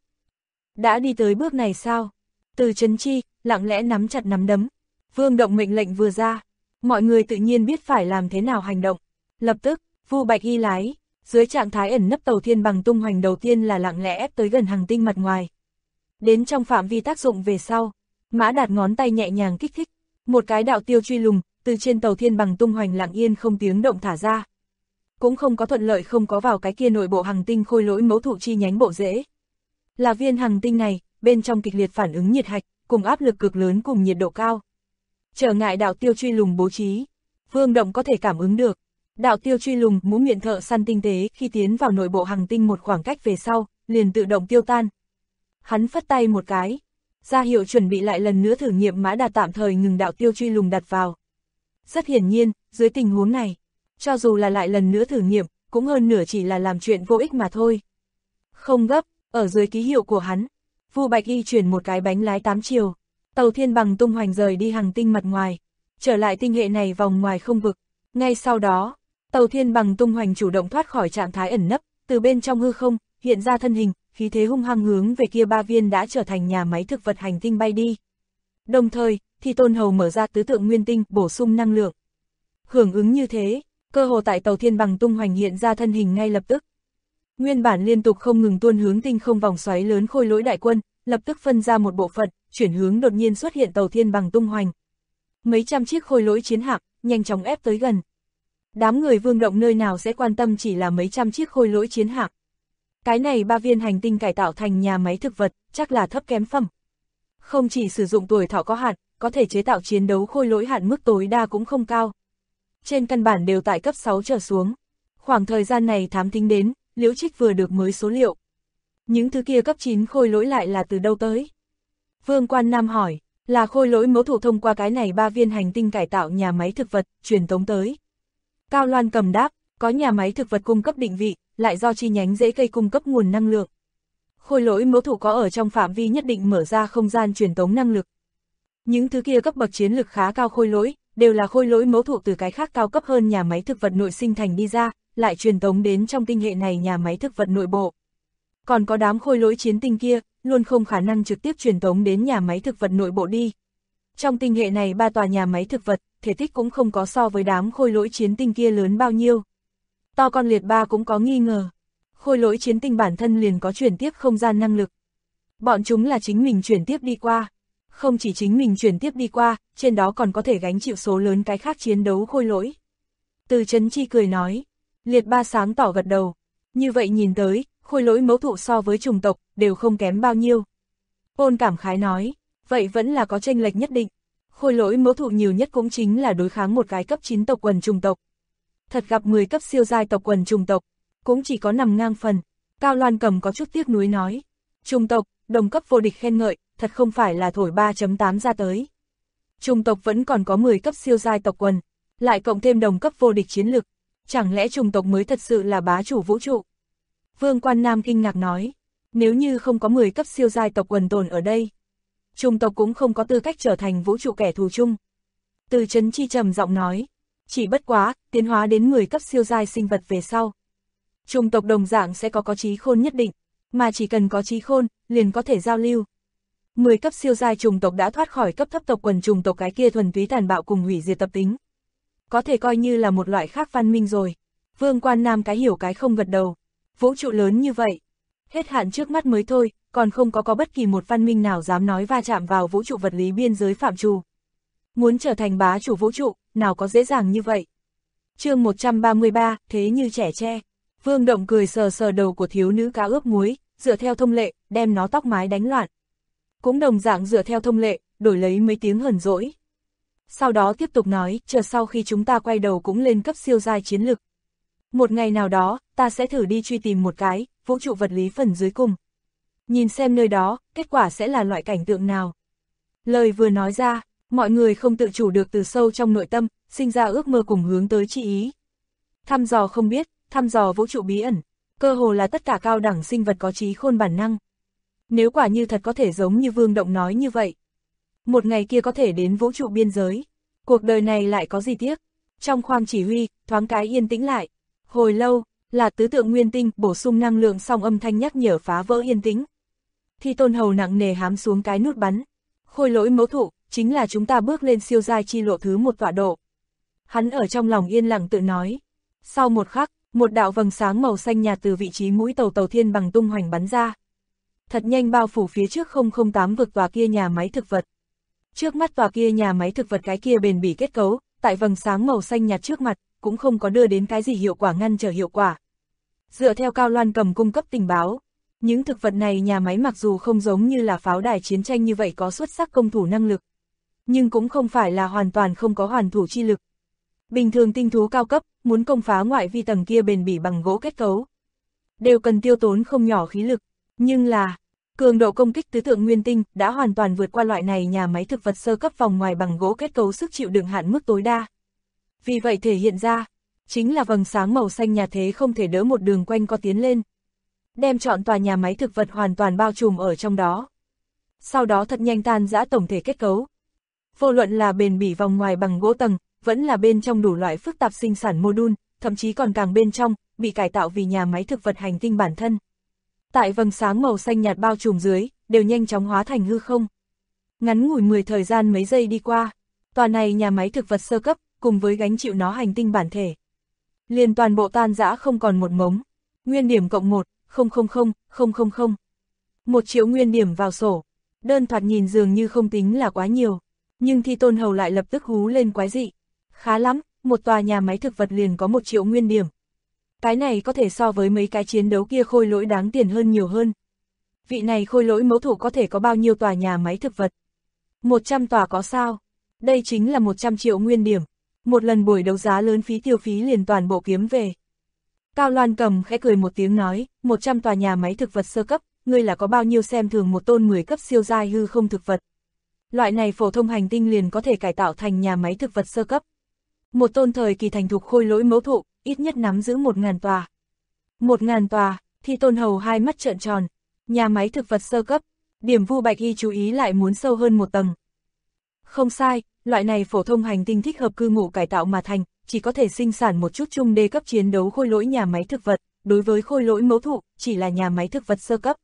Đã đi tới bước này sao? Từ Chấn Chi, lặng lẽ nắm chặt nắm đấm. Vương Động mệnh lệnh vừa ra, mọi người tự nhiên biết phải làm thế nào hành động. Lập tức, Vu Bạch Y lái, dưới trạng thái ẩn nấp tàu thiên bằng tung hoành đầu tiên là lặng lẽ ép tới gần hành tinh mặt ngoài. Đến trong phạm vi tác dụng về sau, Mã Đạt ngón tay nhẹ nhàng kích thích, một cái đạo tiêu truy lùng, từ trên tàu thiên bằng tung hoành lặng yên không tiếng động thả ra. Cũng không có thuận lợi không có vào cái kia nội bộ hành tinh khôi lỗi mẫu thụ chi nhánh bộ rễ. Là viên hành tinh này, bên trong kịch liệt phản ứng nhiệt hạch, cùng áp lực cực lớn cùng nhiệt độ cao. Trở ngại đạo tiêu truy lùng bố trí, Vương Động có thể cảm ứng được. Đạo tiêu truy lùng mũ miệng thợ săn tinh tế khi tiến vào nội bộ hành tinh một khoảng cách về sau, liền tự động tiêu tan. Hắn phất tay một cái, ra hiệu chuẩn bị lại lần nữa thử nghiệm. Mã Đạt tạm thời ngừng đạo tiêu truy lùng đặt vào. Rất hiển nhiên, dưới tình huống này, cho dù là lại lần nữa thử nghiệm, cũng hơn nửa chỉ là làm chuyện vô ích mà thôi. Không gấp, ở dưới ký hiệu của hắn, Vu Bạch Y chuyển một cái bánh lái 8 chiều, tàu thiên bằng tung hoành rời đi hành tinh mặt ngoài, trở lại tinh hệ này vòng ngoài không vực. Ngay sau đó, tàu thiên bằng tung hoành chủ động thoát khỏi trạng thái ẩn nấp, từ bên trong hư không, hiện ra thân hình, khí thế hung hăng hướng về kia 3 viên đã trở thành nhà máy thực vật hành tinh bay đi. Đồng thời, Thi Tôn Hầu mở ra tứ tượng nguyên tinh, bổ sung năng lượng. Hưởng ứng như thế, cơ hồ tại tàu thiên bằng tung hoành hiện ra thân hình ngay lập tức. Nguyên bản liên tục không ngừng tuôn hướng tinh không vòng xoáy lớn khôi lỗi đại quân, lập tức phân ra một bộ phận, chuyển hướng đột nhiên xuất hiện tàu thiên bằng tung hoành. Mấy trăm chiếc khôi lỗi chiến hạm, nhanh chóng ép tới gần. Đám người Vương Động nơi nào sẽ quan tâm chỉ là mấy trăm chiếc khôi lỗi chiến hạm. Cái này 3 viên hành tinh cải tạo thành nhà máy thực vật, chắc là thấp kém phẩm. Không chỉ sử dụng tuổi thọ có hạn, có thể chế tạo chiến đấu khôi lỗi hạn mức tối đa cũng không cao. Trên căn bản đều tại cấp 6 trở xuống. Khoảng thời gian này thám tính đến, Liễu Trích vừa được mới số liệu. Những thứ kia cấp 9 khôi lỗi lại là từ đâu tới? Vương Quan Nam hỏi, là khôi lỗi mẫu thủ thông qua cái này 3 viên hành tinh cải tạo nhà máy thực vật, truyền tống tới. Cao Loan Cầm đáp, có nhà máy thực vật cung cấp định vị, lại do chi nhánh rễ cây cung cấp nguồn năng lượng. Khôi lỗi mẫu thủ có ở trong phạm vi nhất định mở ra không gian truyền tống năng lực. Những thứ kia cấp bậc chiến lực khá cao khôi lỗi, đều là khôi lỗi mẫu thủ từ cái khác cao cấp hơn nhà máy thực vật nội sinh thành đi ra, lại truyền tống đến trong tinh hệ này nhà máy thực vật nội bộ. Còn có đám khôi lỗi chiến tinh kia, luôn không khả năng trực tiếp truyền tống đến nhà máy thực vật nội bộ đi. Trong tinh hệ này 3 tòa nhà máy thực vật, thể tích cũng không có so với đám khôi lỗi chiến tinh kia lớn bao nhiêu. To con liệt ba cũng có nghi ngờ. Khôi lỗi chiến tinh bản thân liền có chuyển tiếp không gian năng lực. Bọn chúng là chính mình chuyển tiếp đi qua. Không chỉ chính mình chuyển tiếp đi qua, trên đó còn có thể gánh chịu số lớn cái khác chiến đấu khôi lỗi. Từ Chấn Chi cười nói, liệt ba sáng tỏ gật đầu. Như vậy nhìn tới, khôi lỗi mẫu thụ so với chủng tộc, đều không kém bao nhiêu. Ôn cảm khái nói, vậy vẫn là có chênh lệch nhất định. Khôi lỗi mẫu thụ nhiều nhất cũng chính là đối kháng một cái cấp 9 tộc quần chủng tộc. Thật gặp 10 cấp siêu giai tộc quần chủng tộc, cũng chỉ có nằm ngang phần. Cao Loan Cầm có chút tiếc nuối nói, chủng tộc, đồng cấp vô địch khen ngợi, thật không phải là thổi 3.8 ra tới. Chủng tộc vẫn còn có 10 cấp siêu giai tộc quần, lại cộng thêm đồng cấp vô địch chiến lực, chẳng lẽ chủng tộc mới thật sự là bá chủ vũ trụ? Vương Quan Nam kinh ngạc nói, nếu như không có 10 cấp siêu giai tộc quần tồn ở đây, chủng tộc cũng không có tư cách trở thành vũ trụ kẻ thù chung. Từ Chấn Chi trầm giọng nói, chỉ bất quá, tiến hóa đến 10 cấp siêu giai sinh vật về sau. Chủng tộc đồng dạng sẽ có trí khôn nhất định, mà chỉ cần có trí khôn, liền có thể giao lưu. 10 cấp siêu giai chủng tộc đã thoát khỏi cấp thấp tộc quần chủng tộc cái kia thuần túy tàn bạo cùng hủy diệt tập tính. Có thể coi như là một loại khác văn minh rồi. Vương Quan Nam cái hiểu cái không gật đầu. Vũ trụ lớn như vậy, hết hạn trước mắt mới thôi, còn không có bất kỳ một văn minh nào dám nói va chạm vào vũ trụ vật lý biên giới phạm trù. Muốn trở thành bá chủ vũ trụ, nào có dễ dàng như vậy. Chương 133, thế như trẻ tre. Vương Động cười sờ sờ đầu của thiếu nữ cá ướp muối, dựa theo thông lệ, đem nó tóc mái đánh loạn. Cũng đồng dạng dựa theo thông lệ, đổi lấy mấy tiếng hờn dỗi. Sau đó tiếp tục nói, chờ sau khi chúng ta quay đầu cũng lên cấp siêu giai chiến lực. Một ngày nào đó, ta sẽ thử đi truy tìm một cái, vũ trụ vật lý phần dưới cùng. Nhìn xem nơi đó, kết quả sẽ là loại cảnh tượng nào. Lời vừa nói ra, mọi người không tự chủ được từ sâu trong nội tâm, sinh ra ước mơ cùng hướng tới chi ý. Thăm dò không biết, thăm dò vũ trụ bí ẩn, cơ hồ là tất cả cao đẳng sinh vật có trí khôn bản năng. Nếu quả như thật có thể giống như Vương Động nói như vậy, một ngày kia có thể đến vũ trụ biên giới, cuộc đời này lại có gì tiếc. Trong khoang chỉ huy, thoáng cái yên tĩnh lại. Hồi lâu, là tứ tượng nguyên tinh bổ sung năng lượng xong âm thanh nhắc nhở phá vỡ yên tĩnh. Thi Tôn Hầu nặng nề hám xuống cái nút bắn. Khôi lỗi mẫu thụ, chính là chúng ta bước lên siêu giai chi lộ thứ 1 tọa độ. Hắn ở trong lòng yên lặng tự nói. Sau một khắc, một đạo vầng sáng màu xanh nhạt từ vị trí mũi tàu thiên bằng tung hoành bắn ra. Thật nhanh bao phủ phía trước 008 vực tòa kia nhà máy thực vật. Trước mắt tòa kia nhà máy thực vật cái kia bền bỉ kết cấu, tại vầng sáng màu xanh nhạt trước mặt, cũng không có đưa đến cái gì hiệu quả ngăn trở hiệu quả. Dựa theo Cao Loan Cầm cung cấp tình báo, những thực vật này nhà máy mặc dù không giống như là pháo đài chiến tranh như vậy có xuất sắc công thủ năng lực, nhưng cũng không phải là hoàn toàn không có hoàn thủ chi lực. Bình thường tinh thú cao cấp, muốn công phá ngoại vi tầng kia bền bỉ bằng gỗ kết cấu, đều cần tiêu tốn không nhỏ khí lực, nhưng là cường độ công kích tứ tượng nguyên tinh đã hoàn toàn vượt qua loại này nhà máy thực vật sơ cấp vòng ngoài bằng gỗ kết cấu sức chịu đựng hạn mức tối đa. Vì vậy thể hiện ra, chính là vầng sáng màu xanh nhà thế không thể đỡ một đường quanh co tiến lên, đem trọn tòa nhà máy thực vật hoàn toàn bao trùm ở trong đó. Sau đó thật nhanh tan rã tổng thể kết cấu. Vô luận là bền bỉ vòng ngoài bằng gỗ tầng, vẫn là bên trong đủ loại phức tạp sinh sản mô-đun, thậm chí còn càng bên trong, bị cải tạo vì nhà máy thực vật hành tinh bản thân. Tại vầng sáng màu xanh nhạt bao trùm dưới, đều nhanh chóng hóa thành hư không. Ngắn ngủi 10 thời gian mấy giây đi qua, tòa này nhà máy thực vật sơ cấp, cùng với gánh chịu nó hành tinh bản thể. Liền toàn bộ tan rã không còn một mống. Nguyên điểm cộng 1,000,000. 1 triệu nguyên điểm vào sổ. Đơn thoạt nhìn dường như không tính là quá nhiều. Nhưng Thi Tôn Hầu lại lập tức hú lên quái dị. Khá lắm, một tòa nhà máy thực vật liền có 1 triệu nguyên điểm. Cái này có thể so với mấy cái chiến đấu kia khôi lỗi đáng tiền hơn nhiều hơn. Vị này khôi lỗi mẫu thủ có thể có bao nhiêu tòa nhà máy thực vật? 100 tòa có sao? Đây chính là 100 triệu nguyên điểm. Một lần buổi đấu giá lớn phí tiêu phí liền toàn bộ kiếm về. Cao Loan Cầm khẽ cười một tiếng nói, 100 tòa nhà máy thực vật sơ cấp, ngươi là có bao nhiêu xem thường một tôn 10 cấp siêu giai hư không thực vật. Loại này phổ thông hành tinh liền có thể cải tạo thành nhà máy thực vật sơ cấp. Một tôn thời kỳ thành thục khôi lỗi mẫu thụ, ít nhất nắm giữ 1000 tòa. 1000 tòa, Thi Tôn Hầu hai mắt trợn tròn. Nhà máy thực vật sơ cấp, điểm Vu Bạch Y chú ý lại muốn sâu hơn một tầng. Không sai, loại này phổ thông hành tinh thích hợp cư ngụ cải tạo mà thành, chỉ có thể sinh sản một chút trung đê cấp chiến đấu khôi lỗi nhà máy thực vật, đối với khôi lỗi mẫu thụ, chỉ là nhà máy thực vật sơ cấp.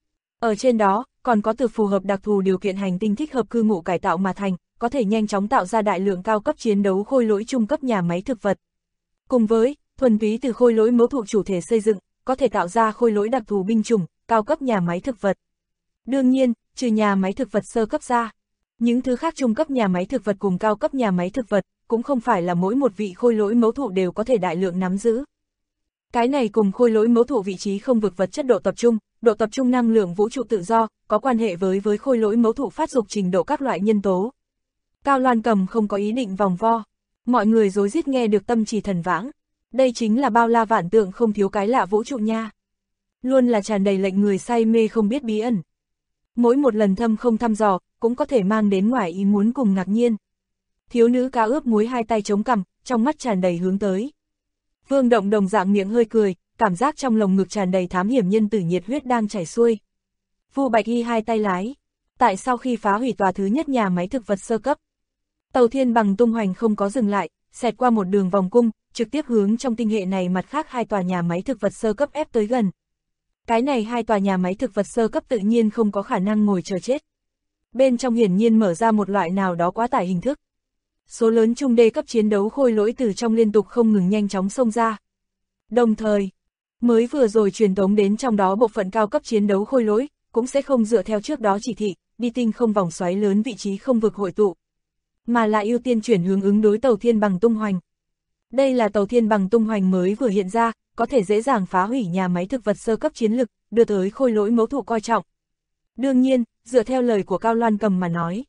Ở trên đó, còn có từ phù hợp đặc thù điều kiện hành tinh thích hợp cư ngụ cải tạo mà thành, có thể nhanh chóng tạo ra đại lượng cao cấp chiến đấu khôi lỗi trung cấp nhà máy thực vật. Cùng với, thuần túy từ khôi lỗi mẫu thụ chủ thể xây dựng, có thể tạo ra khôi lỗi đặc thù binh chủng, cao cấp nhà máy thực vật. Đương nhiên, trừ nhà máy thực vật sơ cấp ra, những thứ khác trung cấp nhà máy thực vật cùng cao cấp nhà máy thực vật, cũng không phải là mỗi một vị khôi lỗi mẫu thụ đều có thể đại lượng nắm giữ. Cái này cùng khôi lỗi mẫu thụ vị trí không vực vật chất độ tập trung năng lượng vũ trụ tự do, có quan hệ với khôi lỗi mẫu thụ phát dục trình độ các loại nhân tố. Cao Loan Cầm không có ý định vòng vo, mọi người rối rít nghe được tâm trì thần vãng. Đây chính là bao la vạn tượng không thiếu cái lạ vũ trụ nha. Luôn là tràn đầy lệnh người say mê không biết bí ẩn. Mỗi một lần thâm không thăm dò, cũng có thể mang đến ngoài ý muốn cùng ngạc nhiên. Thiếu nữ cá ướp muối hai tay chống cằm, trong mắt tràn đầy hướng tới. Vương Động đồng dạng miệng hơi cười, cảm giác trong lồng ngực tràn đầy thám hiểm nhân tử nhiệt huyết đang chảy xuôi. Vu Bạch Y hai tay lái. Tại sau khi phá hủy tòa thứ nhất nhà máy thực vật sơ cấp, tàu thiên bằng tung hoành không có dừng lại, xẹt qua một đường vòng cung, trực tiếp hướng trong tinh hệ này mặt khác hai tòa nhà máy thực vật sơ cấp ép tới gần. Cái này hai tòa nhà máy thực vật sơ cấp tự nhiên không có khả năng ngồi chờ chết. Bên trong hiển nhiên mở ra một loại nào đó quá tải hình thức. Số lớn trung đê cấp chiến đấu khôi lỗi từ trong liên tục không ngừng nhanh chóng xông ra. Đồng thời, mới vừa rồi truyền tống đến trong đó bộ phận cao cấp chiến đấu khôi lỗi, cũng sẽ không dựa theo trước đó chỉ thị, đi tinh không vòng xoáy lớn vị trí không vực hội tụ, mà lại ưu tiên chuyển hướng ứng đối tàu thiên bằng tung hoành. Đây là tàu thiên bằng tung hoành mới vừa hiện ra, có thể dễ dàng phá hủy nhà máy thực vật sơ cấp chiến lực, đưa tới khôi lỗi mẫu thụ coi trọng. Đương nhiên, dựa theo lời của Cao Loan Cầm mà nói,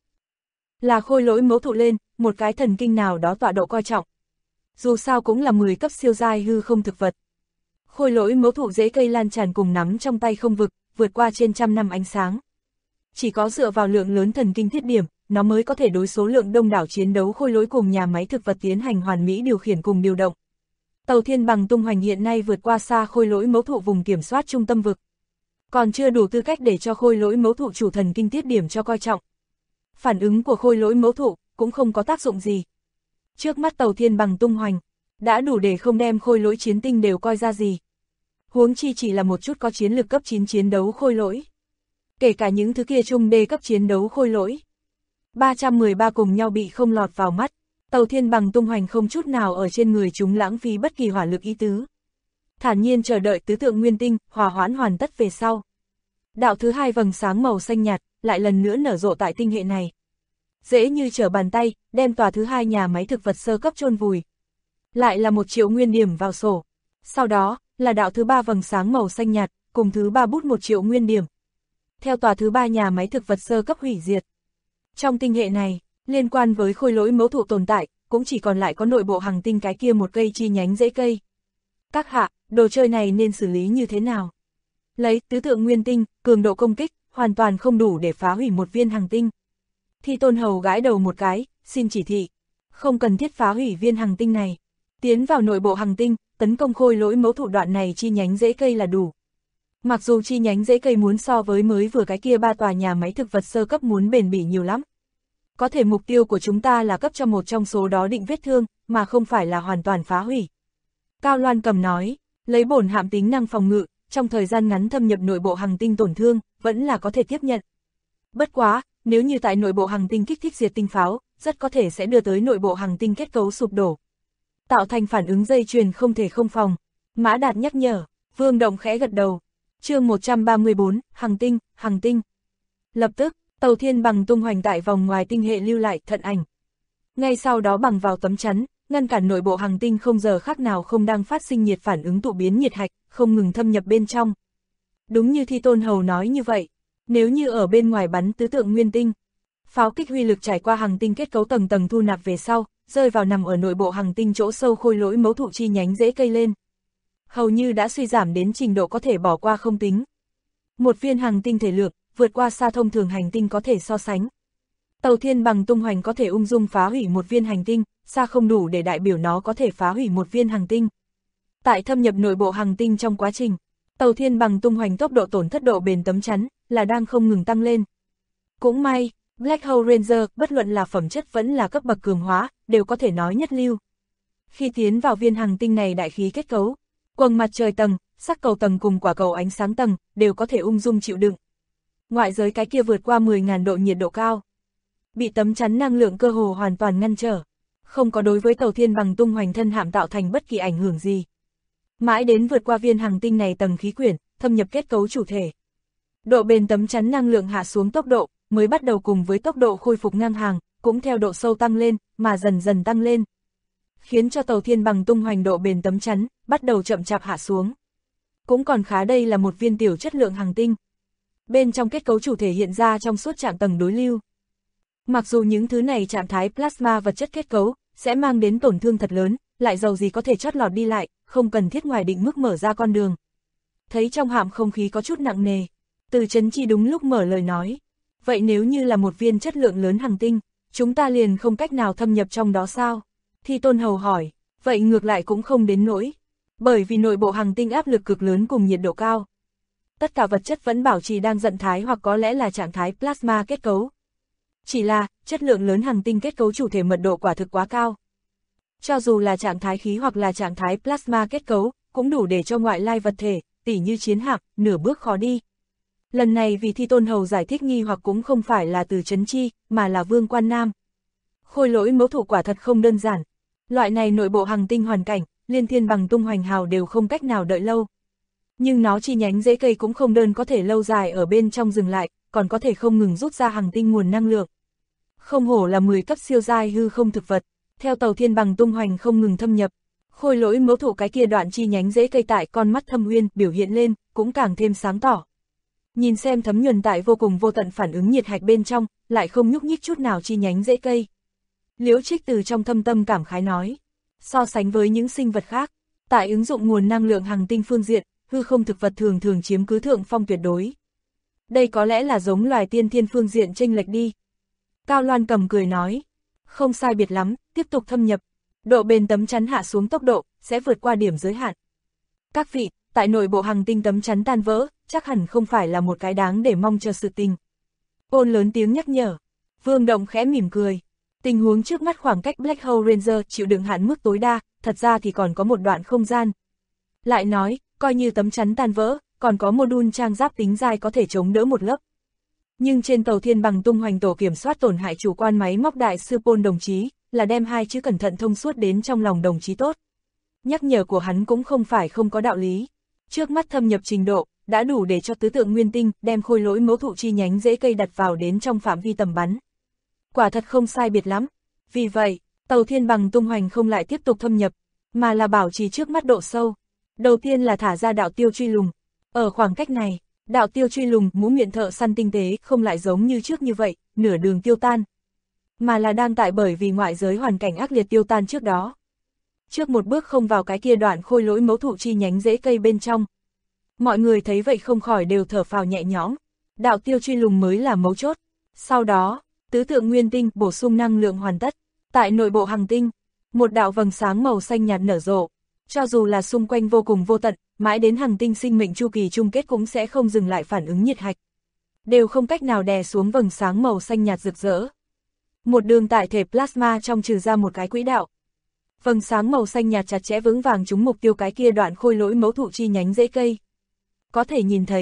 là khôi lỗi mẫu thụ lên, một cái thần kinh nào đó tọa độ coi trọng. Dù sao cũng là 10 cấp siêu giai hư không thực vật. Khôi lỗi mẫu thụ rễ cây lan tràn cùng nắm trong tay không vực, vượt qua trên trăm năm ánh sáng. Chỉ có dựa vào lượng lớn thần kinh thiết điểm, nó mới có thể đối số lượng đông đảo chiến đấu khôi lỗi cùng nhà máy thực vật tiến hành hoàn mỹ điều khiển cùng điều động. Tàu thiên bằng tung hoành hiện nay vượt qua xa khôi lỗi mẫu thụ vùng kiểm soát trung tâm vực. Còn chưa đủ tư cách để cho khôi lỗi mẫu thụ chủ thần kinh tiết điểm cho coi trọng. Phản ứng của khôi lỗi mẫu thụ cũng không có tác dụng gì. Trước mắt tàu thiên bằng tung hoành, đã đủ để không đem khôi lỗi chiến tinh đều coi ra gì. Huống chi chỉ là một chút có chiến lực cấp 9 chiến đấu khôi lỗi. Kể cả những thứ kia trung đê cấp chiến đấu khôi lỗi. 313 cùng nhau bị không lọt vào mắt, tàu thiên bằng tung hoành không chút nào ở trên người chúng lãng phí bất kỳ hỏa lực ý tứ. Thản nhiên chờ đợi tứ tượng nguyên tinh, hòa hoãn hoàn tất về sau. Đạo thứ hai vầng sáng màu xanh nhạt, lại lần nữa nở rộ tại tinh hệ này. Dễ như trở bàn tay, đem tòa thứ hai nhà máy thực vật sơ cấp chôn vùi. Lại là 1 triệu nguyên điểm vào sổ. Sau đó, là đạo thứ ba vầng sáng màu xanh nhạt, cùng thứ ba bút 1 triệu nguyên điểm. Theo tòa thứ ba nhà máy thực vật sơ cấp hủy diệt. Trong tinh hệ này, liên quan với khôi lỗi mẫu thụ tồn tại, cũng chỉ còn lại có nội bộ hành tinh cái kia một cây chi nhánh rễ cây. Các hạ, đồ chơi này nên xử lý như thế nào? Lấy tứ tượng nguyên tinh, cường độ công kích, hoàn toàn không đủ để phá hủy một viên hành tinh. Thi Tôn Hầu gãi đầu một cái, xin chỉ thị. Không cần thiết phá hủy viên hành tinh này. Tiến vào nội bộ hành tinh, tấn công khôi lỗi mẫu thụ đoạn này chi nhánh rễ cây là đủ. Mặc dù chi nhánh rễ cây muốn so với mới vừa cái kia 3 tòa nhà máy thực vật sơ cấp muốn bền bỉ nhiều lắm. Có thể mục tiêu của chúng ta là cấp cho một trong số đó định vết thương, mà không phải là hoàn toàn phá hủy. Cao Loan Cầm nói, lấy bổn hạm tính năng phòng ngự, trong thời gian ngắn thâm nhập nội bộ hành tinh tổn thương, vẫn là có thể tiếp nhận. Bất quá, nếu như tại nội bộ hành tinh kích thích diệt tinh pháo, rất có thể sẽ đưa tới nội bộ hành tinh kết cấu sụp đổ, tạo thành phản ứng dây chuyền không thể không phòng. Mã Đạt nhắc nhở. Vương Động khẽ gật đầu. Chương 134, hành tinh. Lập tức, tàu thiên bằng tung hoành tại vòng ngoài tinh hệ lưu lại thận ảnh. Ngay sau đó bằng vào tấm chắn, ngăn cản nội bộ hành tinh không giờ khác nào không đang phát sinh nhiệt phản ứng tụ biến nhiệt hạch, không ngừng thâm nhập bên trong. Đúng như Thi Tôn Hầu nói như vậy, nếu như ở bên ngoài bắn tứ tượng nguyên tinh, pháo kích huy lực trải qua hành tinh kết cấu tầng tầng thu nạp về sau, rơi vào nằm ở nội bộ hành tinh chỗ sâu khôi lỗi mấu thụ chi nhánh rễ cây lên. Hầu như đã suy giảm đến trình độ có thể bỏ qua không tính. Một viên hành tinh thể lượng, vượt qua xa thông thường hành tinh có thể so sánh. Tàu thiên bằng tung hoành có thể ung dung phá hủy một viên hành tinh, xa không đủ để đại biểu nó có thể phá hủy một viên hành tinh. Tại thâm nhập nội bộ hành tinh trong quá trình, tàu thiên bằng tung hoành tốc độ tổn thất độ bền tấm chắn là đang không ngừng tăng lên. Cũng may, Black Hole Ranger, bất luận là phẩm chất vẫn là cấp bậc cường hóa, đều có thể nói nhất lưu. Khi tiến vào viên hành tinh này đại khí kết cấu, quầng mặt trời tầng, sắc cầu tầng cùng quả cầu ánh sáng tầng, đều có thể ung dung chịu đựng. Ngoại giới cái kia vượt qua 10.000 độ nhiệt độ cao, bị tấm chắn năng lượng cơ hồ hoàn toàn ngăn trở, không có đối với tàu thiên bằng tung hoành thân hạm tạo thành bất kỳ ảnh hưởng gì. Mãi đến vượt qua viên hành tinh này tầng khí quyển, thâm nhập kết cấu chủ thể. Độ bền tấm chắn năng lượng hạ xuống tốc độ, mới bắt đầu cùng với tốc độ khôi phục ngang hàng, cũng theo độ sâu tăng lên, mà dần dần tăng lên. Khiến cho tàu thiên bằng tung hoành độ bền tấm chắn, bắt đầu chậm chạp hạ xuống. Cũng còn khá, đây là một viên tiểu chất lượng hành tinh. Bên trong kết cấu chủ thể hiện ra trong suốt trạng tầng đối lưu. Mặc dù những thứ này trạng thái plasma vật chất kết cấu, sẽ mang đến tổn thương thật lớn, lại dầu gì có thể chót lọt đi lại, không cần thiết ngoài định mức mở ra con đường. Thấy trong hạm không khí có chút nặng nề, Từ Chấn Chi đúng lúc mở lời nói. Vậy nếu như là một viên chất lượng lớn hành tinh, chúng ta liền không cách nào thâm nhập trong đó sao? Thi Tôn Hầu hỏi. Vậy ngược lại cũng không đến nỗi. Bởi vì nội bộ hành tinh áp lực cực lớn cùng nhiệt độ cao. Tất cả vật chất vẫn bảo trì đang giận thái hoặc có lẽ là trạng thái plasma kết cấu. Chỉ là, chất lượng lớn hành tinh kết cấu chủ thể mật độ quả thực quá cao. Cho dù là trạng thái khí hoặc là trạng thái plasma kết cấu, cũng đủ để cho ngoại lai vật thể, tỉ như chiến hạm, nửa bước khó đi. Lần này vì Thi Tôn Hầu giải thích nghi hoặc cũng không phải là Từ Chấn Chi, mà là Vương Quan Nam. Khôi lỗi mẫu thụ quả thật không đơn giản. Loại này nội bộ hành tinh hoàn cảnh, liên thiên bằng tung hoành hào đều không cách nào đợi lâu. Nhưng nó chi nhánh rễ cây cũng không đơn có thể lâu dài ở bên trong dừng lại, còn có thể không ngừng rút ra hành tinh nguồn năng lượng. Không hổ là 10 cấp siêu giai hư không thực vật, theo tàu thiên bằng tung hoành không ngừng thâm nhập. Khôi lỗi mẫu thụ cái kia đoạn chi nhánh rễ cây tại con mắt Thâm Uyên biểu hiện lên, cũng càng thêm sáng tỏ. Nhìn xem thấm nhuần tại vô cùng vô tận phản ứng nhiệt hạch bên trong, lại không nhúc nhích chút nào chi nhánh rễ cây. Liễu Trích từ trong thâm tâm cảm khái nói, so sánh với những sinh vật khác, tại ứng dụng nguồn năng lượng hành tinh phương diện, hư không thực vật thường thường chiếm cứ thượng phong tuyệt đối. Đây có lẽ là giống loài tiên thiên phương diện chênh lệch đi. Cao Loan Cầm cười nói, không sai biệt lắm, tiếp tục thâm nhập, độ bền tấm chắn hạ xuống tốc độ, sẽ vượt qua điểm giới hạn. Các vị, tại nội bộ hành tinh tấm chắn tan vỡ, chắc hẳn không phải là một cái đáng để mong chờ sự tình. Ôn lớn tiếng nhắc nhở. Vương Động khẽ mỉm cười. Tình huống trước mắt khoảng cách Black Hole Ranger chịu đựng hạn mức tối đa, thật ra thì còn có một đoạn không gian. Lại nói, coi như tấm chắn tan vỡ, còn có module trang giáp tính dai có thể chống đỡ một lớp. Nhưng trên tàu thiên bằng tung hoành tổ kiểm soát tổn hại chủ quan máy móc đại sư Pôn đồng chí, là đem hai chữ cẩn thận thông suốt đến trong lòng đồng chí tốt. Nhắc nhở của hắn cũng không phải không có đạo lý. Trước mắt thâm nhập trình độ, đã đủ để cho tứ tượng nguyên tinh đem khôi lỗi mẫu thụ chi nhánh rễ cây đặt vào đến trong phạm vi tầm bắn. Quả thật không sai biệt lắm. Vì vậy, tàu thiên bằng tung hoành không lại tiếp tục thâm nhập, mà là bảo trì trước mắt độ sâu. Đầu tiên là thả ra đạo tiêu truy lùng. Ở khoảng cách này, đạo tiêu truy lùng mũ miệng thợ săn tinh tế không lại giống như trước như vậy, nửa đường tiêu tan. Mà là đang tại bởi vì ngoại giới hoàn cảnh ác liệt tiêu tan trước đó. Trước một bước không vào cái kia đoạn khôi lỗi mẫu thụ chi nhánh rễ cây bên trong. Mọi người thấy vậy không khỏi đều thở phào nhẹ nhõm. Đạo tiêu truy lùng mới là mấu chốt. Sau đó, tứ tượng nguyên tinh bổ sung năng lượng hoàn tất. Tại nội bộ hành tinh, một đạo vầng sáng màu xanh nhạt nở rộ. Cho dù là xung quanh vô cùng vô tận, mãi đến hành tinh sinh mệnh chu kỳ chung kết cũng sẽ không dừng lại phản ứng nhiệt hạch. Đều không cách nào đè xuống vầng sáng màu xanh nhạt rực rỡ. Một đường tại thể plasma trong trừ ra một cái quỹ đạo. Vầng sáng màu xanh nhạt chặt chẽ vững vàng trúng mục tiêu cái kia đoạn khôi lỗi mẫu thụ chi nhánh rễ cây. Có thể nhìn thấy,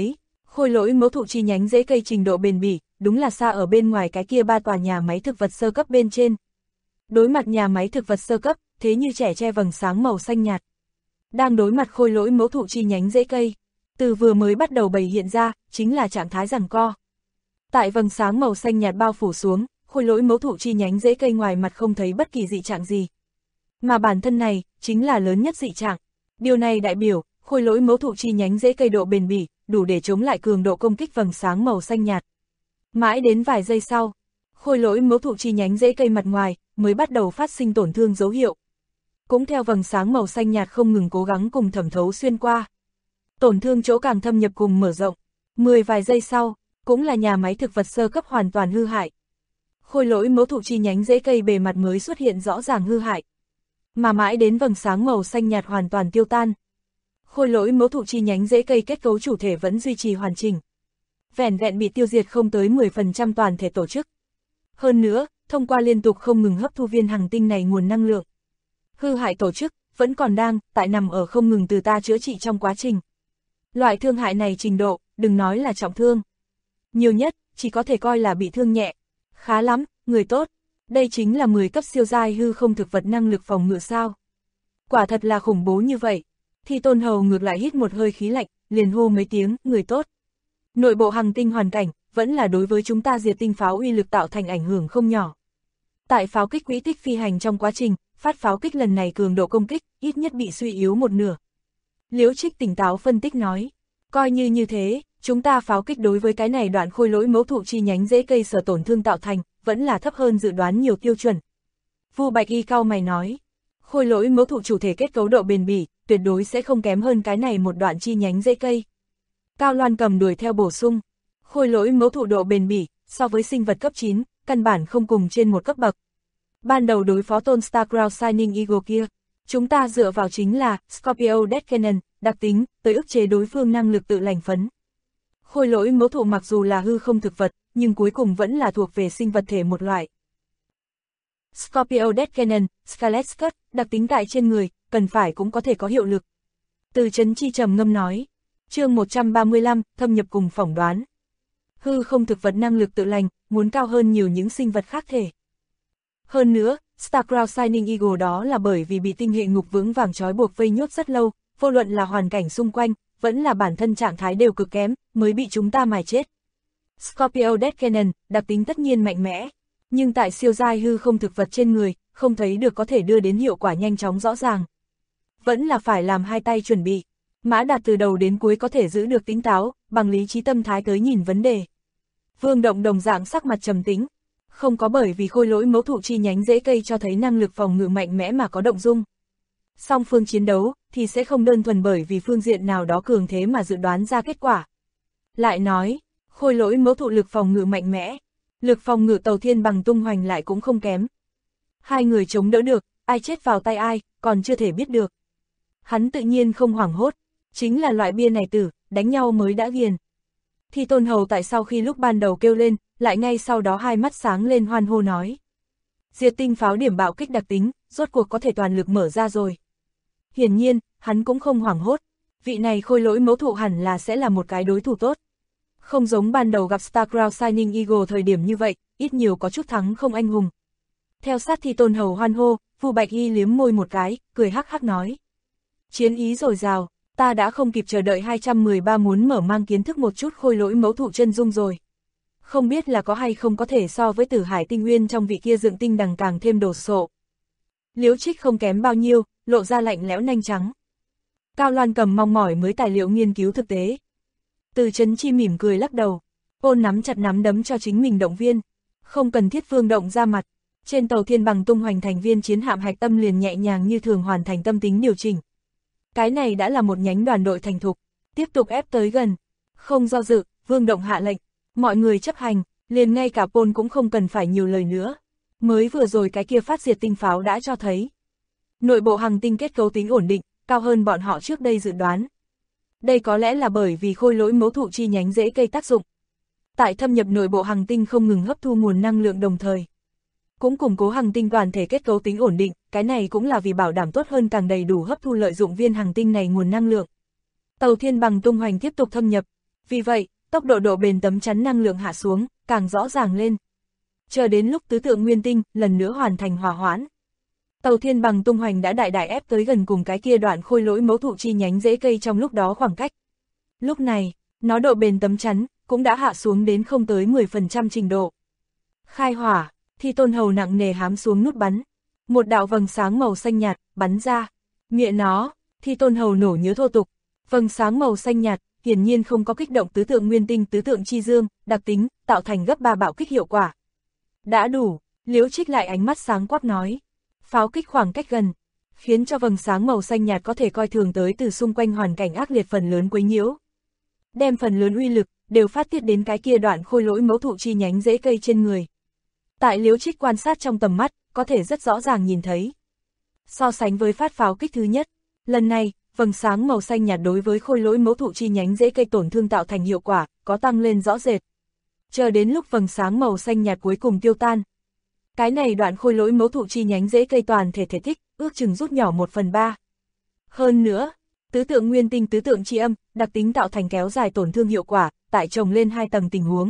Khôi lỗi mẫu thụ chi nhánh rễ cây trình độ bền bỉ, đúng là xa ở bên ngoài cái kia 3 tòa nhà máy thực vật sơ cấp bên trên. Đối mặt nhà máy thực vật sơ cấp, thế như trẻ che vầng sáng màu xanh nhạt. Đang đối mặt khôi lỗi mẫu thụ chi nhánh rễ cây, từ vừa mới bắt đầu bày hiện ra, chính là trạng thái giằng co. Tại vầng sáng màu xanh nhạt bao phủ xuống, khôi lỗi mẫu thụ chi nhánh rễ cây ngoài mặt không thấy bất kỳ dị trạng gì. Mà bản thân này, chính là lớn nhất dị trạng. Điều này đại biểu, khôi lỗi mẫu thụ chi nhánh rễ cây độ bền bỉ, đủ để chống lại cường độ công kích vầng sáng màu xanh nhạt. Mãi đến vài giây sau, khôi lỗi mẫu thụ chi nhánh rễ cây mặt ngoài, mới bắt đầu phát sinh tổn thương dấu hiệu. Cũng theo vầng sáng màu xanh nhạt không ngừng cố gắng cùng thẩm thấu xuyên qua. Tổn thương chỗ càng thâm nhập cùng mở rộng. Vài giây sau, cũng là nhà máy thực vật sơ cấp hoàn toàn hư hại. Khôi lỗi mẫu thụ chi nhánh rễ cây bề mặt mới xuất hiện rõ ràng hư hại. Mà mãi đến vầng sáng màu xanh nhạt hoàn toàn tiêu tan. Khôi lỗi mẫu thụ chi nhánh rễ cây kết cấu chủ thể vẫn duy trì hoàn chỉnh. Vẻn vẹn bị tiêu diệt không tới 10% toàn thể tổ chức. Hơn nữa, thông qua liên tục không ngừng hấp thu viên hành tinh này nguồn năng lượng. Hư hại tổ chức, vẫn còn đang, tại nằm ở không ngừng từ ta chữa trị trong quá trình. Loại thương hại này trình độ, đừng nói là trọng thương. Nhiều nhất, chỉ có thể coi là bị thương nhẹ. Khá lắm, người tốt. Đây chính là 10 cấp siêu giai hư không thực vật năng lực phòng ngự sao. Quả thật là khủng bố như vậy. Thì Tôn Hầu ngược lại hít một hơi khí lạnh, liền hô mấy tiếng, người tốt. Nội bộ hành tinh hoàn cảnh, vẫn là đối với chúng ta diệt tinh pháo uy lực tạo thành ảnh hưởng không nhỏ. Tại pháo kích quỹ tích phi hành trong quá trình, phát pháo kích lần này cường độ công kích, ít nhất bị suy yếu một nửa. Liễu Trích tỉnh táo phân tích nói, coi như thế, chúng ta pháo kích đối với cái này đoạn khôi lỗi mẫu thụ chi nhánh rễ cây sở tổn thương tạo thành, vẫn là thấp hơn dự đoán nhiều tiêu chuẩn. Vu Bạch Y cau mày nói, khôi lỗi mẫu thụ chủ thể kết cấu độ bền bỉ, tuyệt đối sẽ không kém hơn cái này một đoạn chi nhánh rễ cây. Cao Loan Cầm đuổi theo bổ sung, khôi lỗi mẫu thụ độ bền bỉ, so với sinh vật cấp 9, căn bản không cùng trên một cấp bậc. Ban đầu đối phó tôn Starcrown Shining Eagle kia, chúng ta dựa vào chính là Scorpio Death Cannon, đặc tính, tới ức chế đối phương năng lực tự lành phấn. Khôi lỗi mẫu thụ mặc dù là hư không thực vật, nhưng cuối cùng vẫn là thuộc về sinh vật thể một loại. Scorpio Death Cannon, Scarlet Scud, đặc tính tại trên người, cần phải cũng có thể có hiệu lực. Từ Chấn Chi trầm ngâm nói, chương 135, thâm nhập cùng phỏng đoán. Hư không thực vật năng lực tự lành, muốn cao hơn nhiều những sinh vật khác thể. Hơn nữa, Starcrown Shining Eagle đó là bởi vì bị tinh hệ ngục vững vàng trói buộc vây nhốt rất lâu, vô luận là hoàn cảnh xung quanh, vẫn là bản thân trạng thái đều cực kém, mới bị chúng ta mài chết. Scorpio Death Cannon, đặc tính tất nhiên mạnh mẽ, nhưng tại siêu giai hư không thực vật trên người, không thấy được có thể đưa đến hiệu quả nhanh chóng rõ ràng. Vẫn là phải làm hai tay chuẩn bị. Mã Đạt từ đầu đến cuối có thể giữ được tỉnh táo, bằng lý trí tâm thái tới nhìn vấn đề. Vương Động đồng dạng sắc mặt trầm tĩnh, không có bởi vì khôi lỗi mẫu thụ chi nhánh rễ cây cho thấy năng lực phòng ngự mạnh mẽ mà có động dung. Song phương chiến đấu thì sẽ không đơn thuần bởi vì phương diện nào đó cường thế mà dự đoán ra kết quả. Lại nói, khôi lỗi mẫu thụ lực phòng ngự mạnh mẽ, lực phòng ngự Tàu Thiên Bằng tung hoành lại cũng không kém. Hai người chống đỡ được, ai chết vào tay ai, còn chưa thể biết được. Hắn tự nhiên không hoảng hốt, chính là loại bia này tử, đánh nhau mới đã ghiền. Thì Tôn Hầu tại sau khi lúc ban đầu kêu lên, lại ngay sau đó hai mắt sáng lên hoan hô nói. Diệt tinh pháo điểm bạo kích đặc tính, rốt cuộc có thể toàn lực mở ra rồi. Hiển nhiên, hắn cũng không hoảng hốt, vị này khôi lỗi mẫu thụ hẳn là sẽ là một cái đối thủ tốt. Không giống ban đầu gặp Starcrown Shining Eagle thời điểm như vậy, ít nhiều có chút thắng không anh hùng. Theo sát Thì Tôn Hầu hoan hô, Vu Bạch Y liếm môi một cái, cười hắc hắc nói. Chiến ý dồi dào, ta đã không kịp chờ đợi 213 muốn mở mang kiến thức một chút khôi lỗi mẫu thụ chân dung rồi. Không biết là có hay không có thể so với Tử Hải Tinh Nguyên trong vị kia dựng tinh đằng càng thêm đồ sộ. Liễu Trích không kém bao nhiêu, lộ ra lạnh lẽo nanh trắng. Cao Loan Cầm mong mỏi mới tài liệu nghiên cứu thực tế. Từ Chấn Chi mỉm cười lắc đầu, ôn nắm chặt nắm đấm cho chính mình động viên, không cần thiết Vương Động ra mặt. Trên Tàu Thiên Bằng tung hoành thành viên chiến hạm hạch tâm liền nhẹ nhàng như thường hoàn thành tâm tính điều chỉnh. Cái này đã là một nhánh đoàn đội thành thục, tiếp tục ép tới gần. Không do dự, Vương Động hạ lệnh, mọi người chấp hành, liền ngay cả Pôn cũng không cần phải nhiều lời nữa. Mới vừa rồi cái kia phát diệt tinh pháo đã cho thấy. Nội bộ hành tinh kết cấu tính ổn định, cao hơn bọn họ trước đây dự đoán. Đây có lẽ là bởi vì khôi lỗi mẫu thụ chi nhánh rễ cây tác dụng. Tại thâm nhập nội bộ hành tinh không ngừng hấp thu nguồn năng lượng đồng thời. Cũng củng cố hành tinh toàn thể kết cấu tính ổn định, cái này cũng là vì bảo đảm tốt hơn càng đầy đủ hấp thu lợi dụng viên hành tinh này nguồn năng lượng. Tàu Thiên Bằng tung hoành tiếp tục thâm nhập, vì vậy, tốc độ độ bền tấm chắn năng lượng hạ xuống, càng rõ ràng lên. Chờ đến lúc tứ tượng nguyên tinh lần nữa hoàn thành hòa hoãn. Tàu thiên bằng tung hoành đã đại đại ép tới gần cùng cái kia đoạn khôi lỗi mấu thụ chi nhánh rễ cây trong lúc đó khoảng cách. Lúc này, nó độ bền tấm chắn cũng đã hạ xuống đến không tới 10% trình độ. Khai hỏa, Thi Tôn Hầu nặng nề hám xuống nút bắn. Một đạo vầng sáng màu xanh nhạt bắn ra. Mẹ nó, Thi Tôn Hầu nổ nhớ thô tục. Vầng sáng màu xanh nhạt hiển nhiên không có kích động tứ tượng nguyên tinh tứ tượng chi dương, đặc tính, tạo thành gấp 3 bạo kích hiệu quả. Đã đủ, Liễu Trích lại ánh mắt sáng quắc nói. Pháo kích khoảng cách gần, khiến cho vầng sáng màu xanh nhạt có thể coi thường tới từ xung quanh hoàn cảnh ác liệt phần lớn quấy nhiễu. Đem phần lớn uy lực, đều phát tiết đến cái kia đoạn khôi lỗi mấu thụ chi nhánh rễ cây trên người. Tại Liễu Trích quan sát trong tầm mắt, có thể rất rõ ràng nhìn thấy. So sánh với phát pháo kích thứ nhất, lần này, vầng sáng màu xanh nhạt đối với khôi lỗi mấu thụ chi nhánh rễ cây tổn thương tạo thành hiệu quả, có tăng lên rõ rệt. Chờ đến lúc vầng sáng màu xanh nhạt cuối cùng tiêu tan. Cái này đoạn khôi lỗi mấu thụ chi nhánh rễ cây toàn thể thể tích, ước chừng rút nhỏ 1/3. Hơn nữa, tứ tượng nguyên tinh tứ tượng chi âm, đặc tính tạo thành kéo dài tổn thương hiệu quả, tại trồng lên 2 tầng tình huống.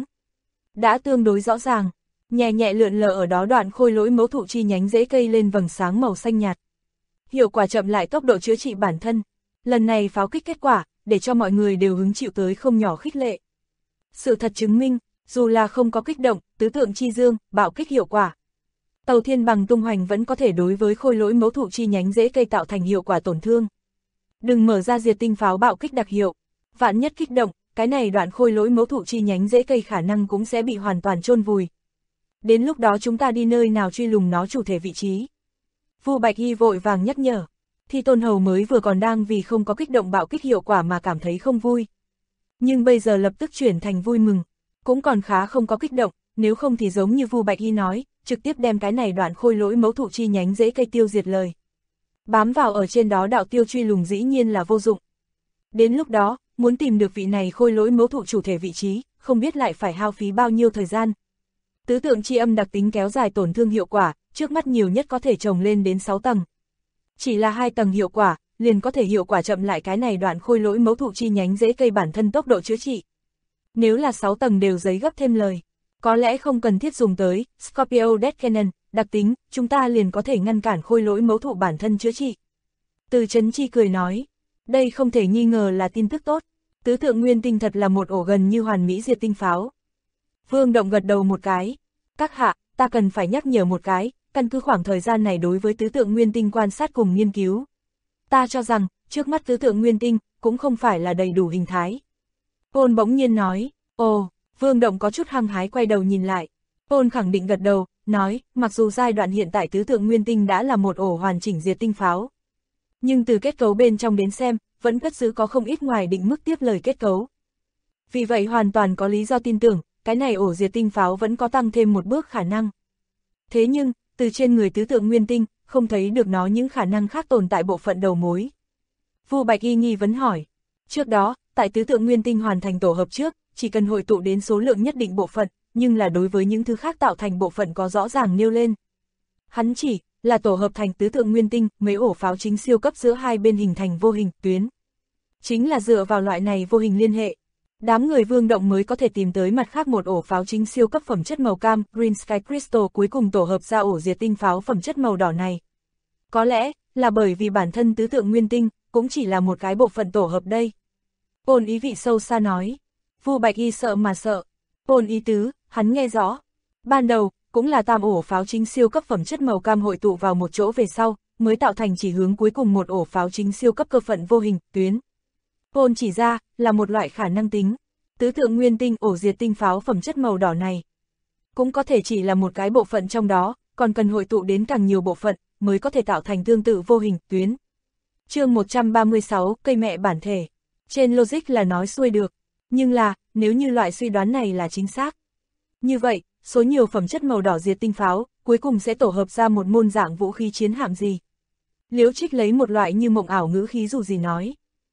Đã tương đối rõ ràng, nhẹ nhẹ lượn lờ ở đó đoạn khôi lỗi mấu thụ chi nhánh rễ cây lên vầng sáng màu xanh nhạt. Hiệu quả chậm lại tốc độ chữa trị bản thân. Lần này pháo kích kết quả, để cho mọi người đều hứng chịu tới không nhỏ khích lệ. Sự thật chứng minh, dù là không có kích động, tứ tượng chi dương, bạo kích hiệu quả. Tàu thiên bằng tung hoành vẫn có thể đối với khôi lỗi mấu thụ chi nhánh rễ cây tạo thành hiệu quả tổn thương. Đừng mở ra diệt tinh pháo bạo kích đặc hiệu. Vạn nhất kích động, cái này đoạn khôi lỗi mấu thụ chi nhánh rễ cây khả năng cũng sẽ bị hoàn toàn chôn vùi. Đến lúc đó chúng ta đi nơi nào truy lùng nó chủ thể vị trí. Vu Bạch Hy vội vàng nhắc nhở. Thi Tôn Hầu mới vừa còn đang vì không có kích động bạo kích hiệu quả mà cảm thấy không vui. Nhưng bây giờ lập tức chuyển thành vui mừng. Cũng còn khá không có kích động, nếu không thì giống như Vu Bạch Hy nói, trực tiếp đem cái này đoạn khôi lỗi mấu thụ chi nhánh rễ cây tiêu diệt lời. Bám vào ở trên đó đạo tiêu truy lùng dĩ nhiên là vô dụng. Đến lúc đó, muốn tìm được vị này khôi lỗi mấu thụ chủ thể vị trí, không biết lại phải hao phí bao nhiêu thời gian. Tứ tượng chi âm đặc tính kéo dài tổn thương hiệu quả, trước mắt nhiều nhất có thể trồng lên đến 6 tầng. Chỉ là 2 tầng hiệu quả, liền có thể hiệu quả chậm lại cái này đoạn khôi lỗi mấu thụ chi nhánh rễ cây bản thân tốc độ chữa trị. Nếu là 6 tầng đều giấy gấp thêm lời, có lẽ không cần thiết dùng tới Scorpio Death Cannon, đặc tính, chúng ta liền có thể ngăn cản khôi lỗi mấu thụ bản thân chữa trị. Từ Chấn Chi cười nói, đây không thể nghi ngờ là tin tức tốt, tứ tượng nguyên tinh thật là một ổ gần như hoàn mỹ diệt tinh pháo. Vương Động gật đầu một cái, các hạ, ta cần phải nhắc nhở một cái, căn cứ khoảng thời gian này đối với tứ tượng nguyên tinh quan sát cùng nghiên cứu. Ta cho rằng, trước mắt tứ tượng nguyên tinh, cũng không phải là đầy đủ hình thái. Ôn bỗng nhiên nói, ồ, Vương Động có chút hăng hái quay đầu nhìn lại. Ôn khẳng định gật đầu, nói, mặc dù giai đoạn hiện tại tứ tượng nguyên tinh đã là một ổ hoàn chỉnh diệt tinh pháo. Nhưng từ kết cấu bên trong đến xem, vẫn cất giữ có không ít ngoài định mức tiếp lời kết cấu. Vì vậy hoàn toàn có lý do tin tưởng, cái này ổ diệt tinh pháo vẫn có tăng thêm một bước khả năng. Thế nhưng, từ trên người tứ tượng nguyên tinh, không thấy được nó những khả năng khác tồn tại bộ phận đầu mối. Vu Bạch Y nghi vấn hỏi, trước đó, tại tứ tượng nguyên tinh hoàn thành tổ hợp trước, chỉ cần hội tụ đến số lượng nhất định bộ phận, nhưng là đối với những thứ khác tạo thành bộ phận có rõ ràng nêu lên. Hắn chỉ là tổ hợp thành tứ tượng nguyên tinh, mấy ổ pháo chính siêu cấp giữa hai bên hình thành vô hình tuyến. Chính là dựa vào loại này vô hình liên hệ, đám người Vương Động mới có thể tìm tới mặt khác một ổ pháo chính siêu cấp phẩm chất màu cam, Green Sky Crystal cuối cùng tổ hợp ra ổ diệt tinh pháo phẩm chất màu đỏ này. Có lẽ là bởi vì bản thân tứ tượng nguyên tinh cũng chỉ là một cái bộ phận tổ hợp đây. Ôn ý vị sâu xa nói. Vu Bạch Y sợ mà sợ. Ôn ý tứ, hắn nghe rõ. Ban đầu, cũng là tam ổ pháo chính siêu cấp phẩm chất màu cam hội tụ vào một chỗ về sau, mới tạo thành chỉ hướng cuối cùng một ổ pháo chính siêu cấp cơ phận vô hình, tuyến. Ôn chỉ ra, là một loại khả năng tính. Tứ tượng nguyên tinh ổ diệt tinh pháo phẩm chất màu đỏ này. Cũng có thể chỉ là một cái bộ phận trong đó, còn cần hội tụ đến càng nhiều bộ phận, mới có thể tạo thành tương tự vô hình, tuyến. Chương 136, cây mẹ bản thể. Trên logic là nói xuôi được. Nhưng là, nếu như loại suy đoán này là chính xác. Như vậy, số nhiều phẩm chất màu đỏ diệt tinh pháo, cuối cùng sẽ tổ hợp ra một môn dạng vũ khí chiến hạm gì. Liễu Trích lấy một loại như mộng ảo ngữ khí dù gì nói.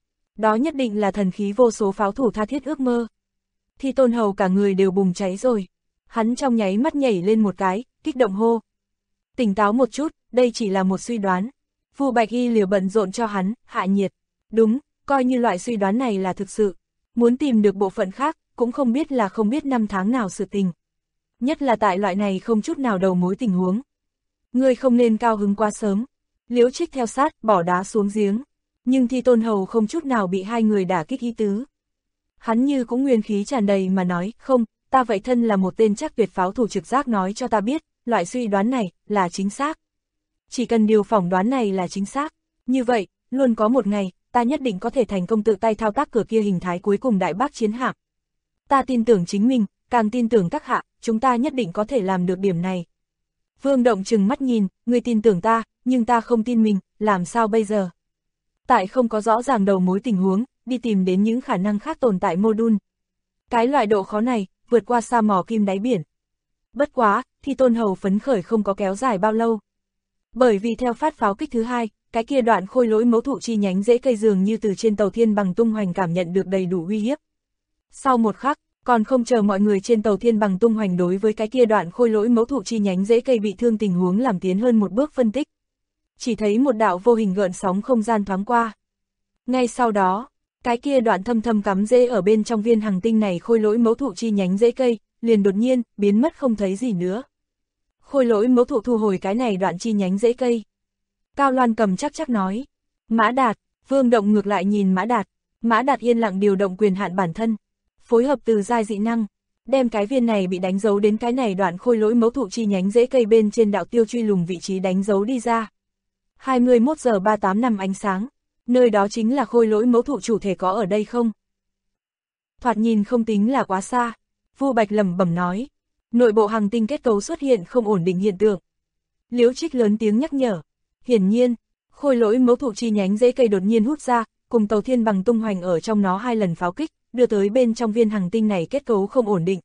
Đó nhất định là thần khí vô số pháo thủ tha thiết ước mơ. Thi Tôn Hầu cả người đều bùng cháy rồi. Hắn trong nháy mắt nhảy lên một cái, kích động hô. Tỉnh táo một chút, đây chỉ là một suy đoán. Vu Bạch Y liều bận rộn cho hắn, hạ nhiệt. Đúng, coi như loại suy đoán này là thực sự. Muốn tìm được bộ phận khác, cũng không biết là không biết năm tháng nào sự tình. Nhất là tại loại này không chút nào đầu mối tình huống. Ngươi không nên cao hứng quá sớm. Liễu Trích theo sát, bỏ đá xuống giếng. Nhưng Thi Tôn Hầu không chút nào bị hai người đả kích ý tứ. Hắn như cũng nguyên khí tràn đầy mà nói, không, ta vậy thân là một tên chắc tuyệt pháo thủ trực giác nói cho ta biết, loại suy đoán này là chính xác. Chỉ cần điều phỏng đoán này là chính xác. Như vậy, luôn có một ngày, ta nhất định có thể thành công tự tay thao tác cửa kia hình thái cuối cùng đại bác chiến hạm. Ta tin tưởng chính mình, càng tin tưởng các hạ, chúng ta nhất định có thể làm được điểm này. Vương Động trừng mắt nhìn, ngươi tin tưởng ta, nhưng ta không tin mình, làm sao bây giờ? Tại không có rõ ràng đầu mối tình huống, đi tìm đến những khả năng khác tồn tại mô-đun. Cái loại độ khó này, vượt qua sa mỏ kim đáy biển. Bất quá, Thi Tôn Hầu phấn khởi không có kéo dài bao lâu. Bởi vì theo phát pháo kích thứ hai, cái kia đoạn khôi lỗi mẫu thụ chi nhánh rễ cây dường như từ trên tàu Thiên Bằng tung hoành cảm nhận được đầy đủ uy hiếp. Sau một khắc, còn không chờ mọi người trên tàu Thiên Bằng tung hoành đối với cái kia đoạn khôi lỗi mẫu thụ chi nhánh rễ cây bị thương tình huống làm tiến hơn một bước phân tích. Chỉ thấy một đạo vô hình gợn sóng không gian thoáng qua. Ngay sau đó, cái kia đoạn thâm thâm cắm rễ ở bên trong viên hành tinh này khôi lỗi mẫu thụ chi nhánh rễ cây, liền đột nhiên, biến mất không thấy gì nữa. Khôi lỗi mẫu thụ thu hồi cái này đoạn chi nhánh rễ cây. Cao Loan Cầm chắc nói. Mã Đạt, Vương Động ngược lại nhìn Mã Đạt. Mã Đạt yên lặng điều động quyền hạn bản thân. Phối hợp từ giai dị năng. Đem cái viên này bị đánh dấu đến cái này đoạn khôi lỗi mẫu thụ chi nhánh rễ cây bên trên đạo tiêu truy lùng vị trí đánh dấu đi ra. 21 giờ 38 năm ánh sáng. Nơi đó chính là khôi lỗi mẫu thụ chủ thể có ở đây không? Thoạt nhìn không tính là quá xa. Vu Bạch lẩm bẩm nói. Nội bộ hành tinh kết cấu xuất hiện không ổn định hiện tượng. Liễu Trích lớn tiếng nhắc nhở. Hiển nhiên, khôi lỗi mẫu thụ chi nhánh rễ cây đột nhiên hút ra, cùng tàu Thiên Bằng tung hoành ở trong nó 2 lần pháo kích, đưa tới bên trong viên hành tinh này kết cấu không ổn định.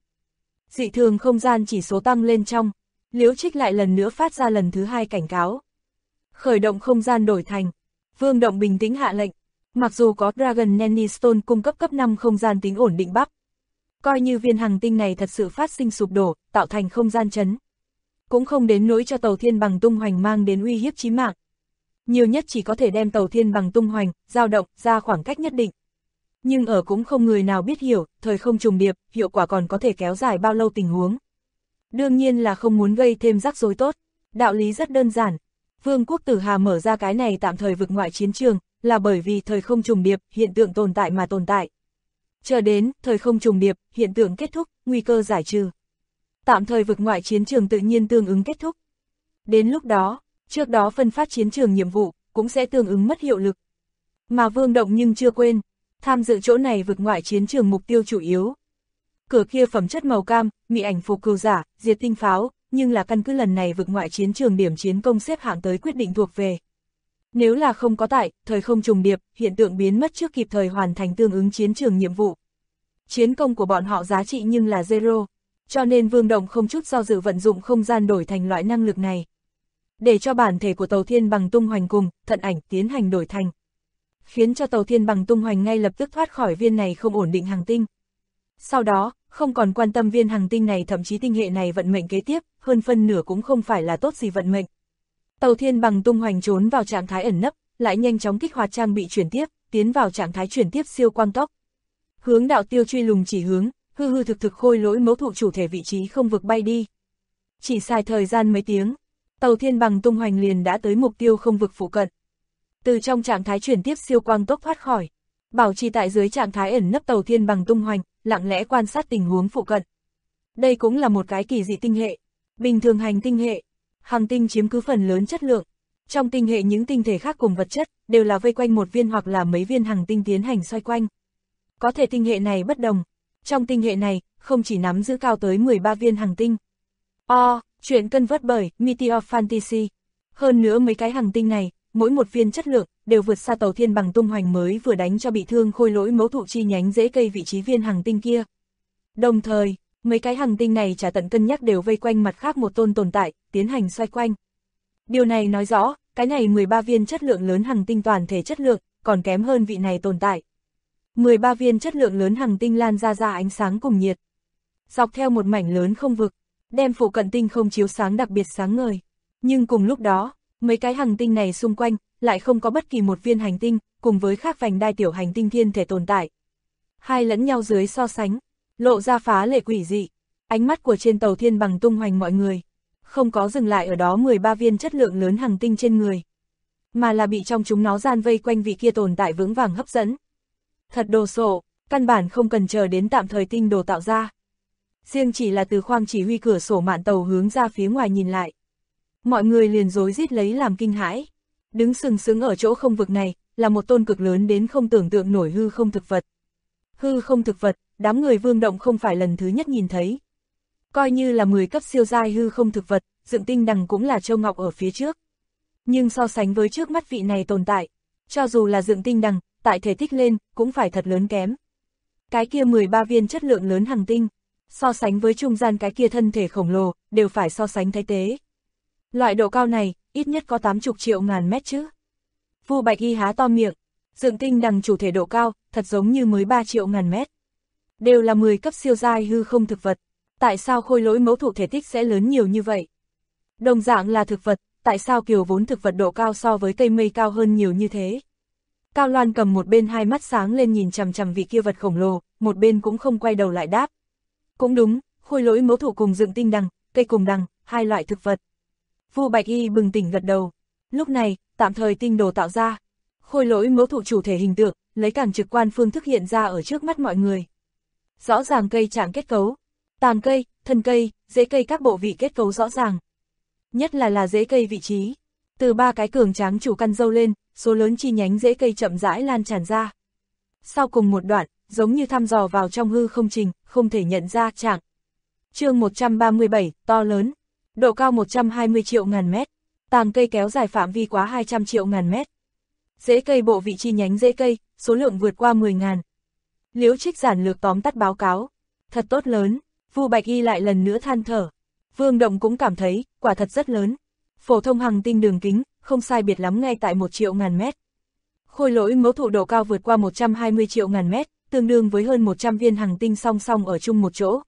Dị thường không gian chỉ số tăng lên trong. Liễu Trích lại lần nữa phát ra lần thứ 2 cảnh cáo. Khởi động không gian đổi thành. Vương Động bình tĩnh hạ lệnh. Mặc dù có Dragon Nanny Stone cung cấp cấp 5 không gian tính ổn định bắp. Coi như viên hành tinh này thật sự phát sinh sụp đổ, tạo thành không gian chấn. Cũng không đến nỗi cho tàu Thiên Bằng tung hoành mang đến uy hiếp chí mạng. Nhiều nhất chỉ có thể đem tàu Thiên Bằng tung hoành, dao động ra khoảng cách nhất định. Nhưng ở cũng không người nào biết hiểu, thời không trùng điệp, hiệu quả còn có thể kéo dài bao lâu tình huống. Đương nhiên là không muốn gây thêm rắc rối tốt. Đạo lý rất đơn giản. Vương quốc Tử Hà mở ra cái này tạm thời vực ngoại chiến trường, là bởi vì thời không trùng điệp, hiện tượng tồn tại mà tồn tại. Chờ đến, thời không trùng điệp, hiện tượng kết thúc, nguy cơ giải trừ. Tạm thời vực ngoại chiến trường tự nhiên tương ứng kết thúc. Đến lúc đó, trước đó phân phát chiến trường nhiệm vụ, cũng sẽ tương ứng mất hiệu lực. Mà Vương Động nhưng chưa quên, tham dự chỗ này vực ngoại chiến trường mục tiêu chủ yếu. Cửa kia phẩm chất màu cam, mị ảnh phục cừu giả, diệt tinh pháo, nhưng là căn cứ lần này vực ngoại chiến trường điểm chiến công xếp hạng tới quyết định thuộc về. Nếu là không có tại, thời không trùng điệp, hiện tượng biến mất trước kịp thời hoàn thành tương ứng chiến trường nhiệm vụ. Chiến công của bọn họ giá trị nhưng là zero, cho nên Vương Động không chút do dự vận dụng không gian đổi thành loại năng lực này. Để cho bản thể của tàu Thiên Bằng tung hoành cùng, thận ảnh tiến hành đổi thành. Khiến cho tàu Thiên Bằng tung hoành ngay lập tức thoát khỏi viên này không ổn định hành tinh. Sau đó, không còn quan tâm viên hành tinh này thậm chí tinh hệ này vận mệnh kế tiếp, hơn phân nửa cũng không phải là tốt gì vận mệnh. Tàu Thiên Bằng tung hoành trốn vào trạng thái ẩn nấp, lại nhanh chóng kích hoạt trang bị chuyển tiếp, tiến vào trạng thái chuyển tiếp siêu quang tốc. Hướng đạo tiêu truy lùng chỉ hướng, hư hư thực thực khôi lỗi mẫu thụ chủ thể vị trí không vực bay đi. Chỉ xài thời gian mấy tiếng, tàu Thiên Bằng tung hoành liền đã tới mục tiêu không vực phụ cận. Từ trong trạng thái chuyển tiếp siêu quang tốc thoát khỏi, bảo trì tại dưới trạng thái ẩn nấp tàu Thiên Bằng tung hoành, lặng lẽ quan sát tình huống phụ cận. Đây cũng là một cái kỳ dị tinh hệ, bình thường hành tinh hệ, hành tinh chiếm cứ phần lớn chất lượng. Trong tinh hệ những tinh thể khác cùng vật chất, đều là vây quanh một viên hoặc là mấy viên hành tinh tiến hành xoay quanh. Có thể tinh hệ này bất đồng. Trong tinh hệ này, không chỉ nắm giữ cao tới 13 viên hành tinh. Chuyện cân vớt bởi Meteor Fantasy. Hơn nữa mấy cái hành tinh này, mỗi một viên chất lượng, đều vượt xa tàu Thiên Bằng tung hoành mới vừa đánh cho bị thương khôi lỗi mẫu thụ chi nhánh rễ cây vị trí viên hành tinh kia. Đồng thời, mấy cái hành tinh này trả tận cân nhắc đều vây quanh mặt khác một tôn tồn tại, tiến hành xoay quanh. Điều này nói rõ, cái này 13 viên chất lượng lớn hành tinh toàn thể chất lượng, còn kém hơn vị này tồn tại. 13 viên chất lượng lớn hành tinh lan ra ánh sáng cùng nhiệt. Dọc theo một mảnh lớn không vực, đem phụ cận tinh không chiếu sáng đặc biệt sáng ngời. Nhưng cùng lúc đó, mấy cái hành tinh này xung quanh, lại không có bất kỳ một viên hành tinh, cùng với khác vành đai tiểu hành tinh thiên thể tồn tại. Hai lẫn nhau dưới so sánh, lộ ra phá lệ quỷ dị. Ánh mắt của trên tàu thiên bằng tung hoành mọi người, không có dừng lại ở đó 13 viên chất lượng lớn hành tinh trên người, mà là bị trong chúng nó gian vây quanh vị kia tồn tại vững vàng hấp dẫn. Thật đồ sộ, căn bản không cần chờ đến tạm thời tinh đồ tạo ra. Riêng chỉ là từ khoang chỉ huy cửa sổ mạn tàu hướng ra phía ngoài nhìn lại, mọi người liền rối rít lấy làm kinh hãi. Đứng sừng sững ở chỗ không vực này, là một tôn cực lớn đến không tưởng tượng nổi hư không thực vật. Hư không thực vật, đám người Vương Động không phải lần thứ nhất nhìn thấy. Coi như là 10 cấp siêu giai hư không thực vật, Dựng Tinh Đằng cũng là châu ngọc ở phía trước. Nhưng so sánh với trước mắt vị này tồn tại, cho dù là Dựng Tinh Đằng, tại thể tích lên, cũng phải thật lớn kém. Cái kia 13 viên chất lượng lớn hành tinh, so sánh với trung gian cái kia thân thể khổng lồ, đều phải so sánh thay tế. Loại độ cao này, ít nhất có 80 triệu ngàn mét chứ. Vu Bạch Y há to miệng, Dựng Tinh Đằng chủ thể độ cao, thật giống như mới 3 triệu ngàn mét. Đều là 10 cấp siêu giai hư không thực vật, tại sao khôi lỗi mẫu thụ thể tích sẽ lớn nhiều như vậy? Đồng dạng là thực vật, tại sao kiều vốn thực vật độ cao so với cây mây cao hơn nhiều như thế? Cao Loan cầm một bên hai mắt sáng lên nhìn chằm chằm vị kia vật khổng lồ, một bên cũng không quay đầu lại đáp. Cũng đúng, khôi lỗi mẫu thụ cùng Dựng Tinh Đằng, cây cùng đằng, hai loại thực vật. Vu Bạch Y bừng tỉnh gật đầu. Lúc này, tạm thời tinh đồ tạo ra, khôi lỗi mẫu thụ chủ thể hình tượng, lấy càng trực quan phương thức hiện ra ở trước mắt mọi người. Rõ ràng cây trạng kết cấu, tàn cây, thân cây, rễ cây các bộ vị kết cấu rõ ràng. Nhất là rễ cây vị trí, từ 3 cái cường tráng chủ căn dâu lên, số lớn chi nhánh rễ cây chậm rãi lan tràn ra. Sau cùng một đoạn, giống như thăm dò vào trong hư không trình, không thể nhận ra trạng. Chương 137, to lớn, độ cao 120 triệu ngàn mét, tàn cây kéo dài phạm vi quá 200 triệu ngàn mét. Rễ cây bộ vị chi nhánh rễ cây, số lượng vượt qua 10.000. Liễu Trích giản lược tóm tắt báo cáo. Thật tốt lớn, Vu Bạch Y lại lần nữa than thở. Vương Động cũng cảm thấy, quả thật rất lớn. Phổ thông hành tinh đường kính, không sai biệt lắm ngay tại 1 triệu ngàn mét. Khôi lỗi mẫu thụ độ cao vượt qua 120 triệu ngàn mét, tương đương với hơn 100 viên hành tinh song song ở chung một chỗ.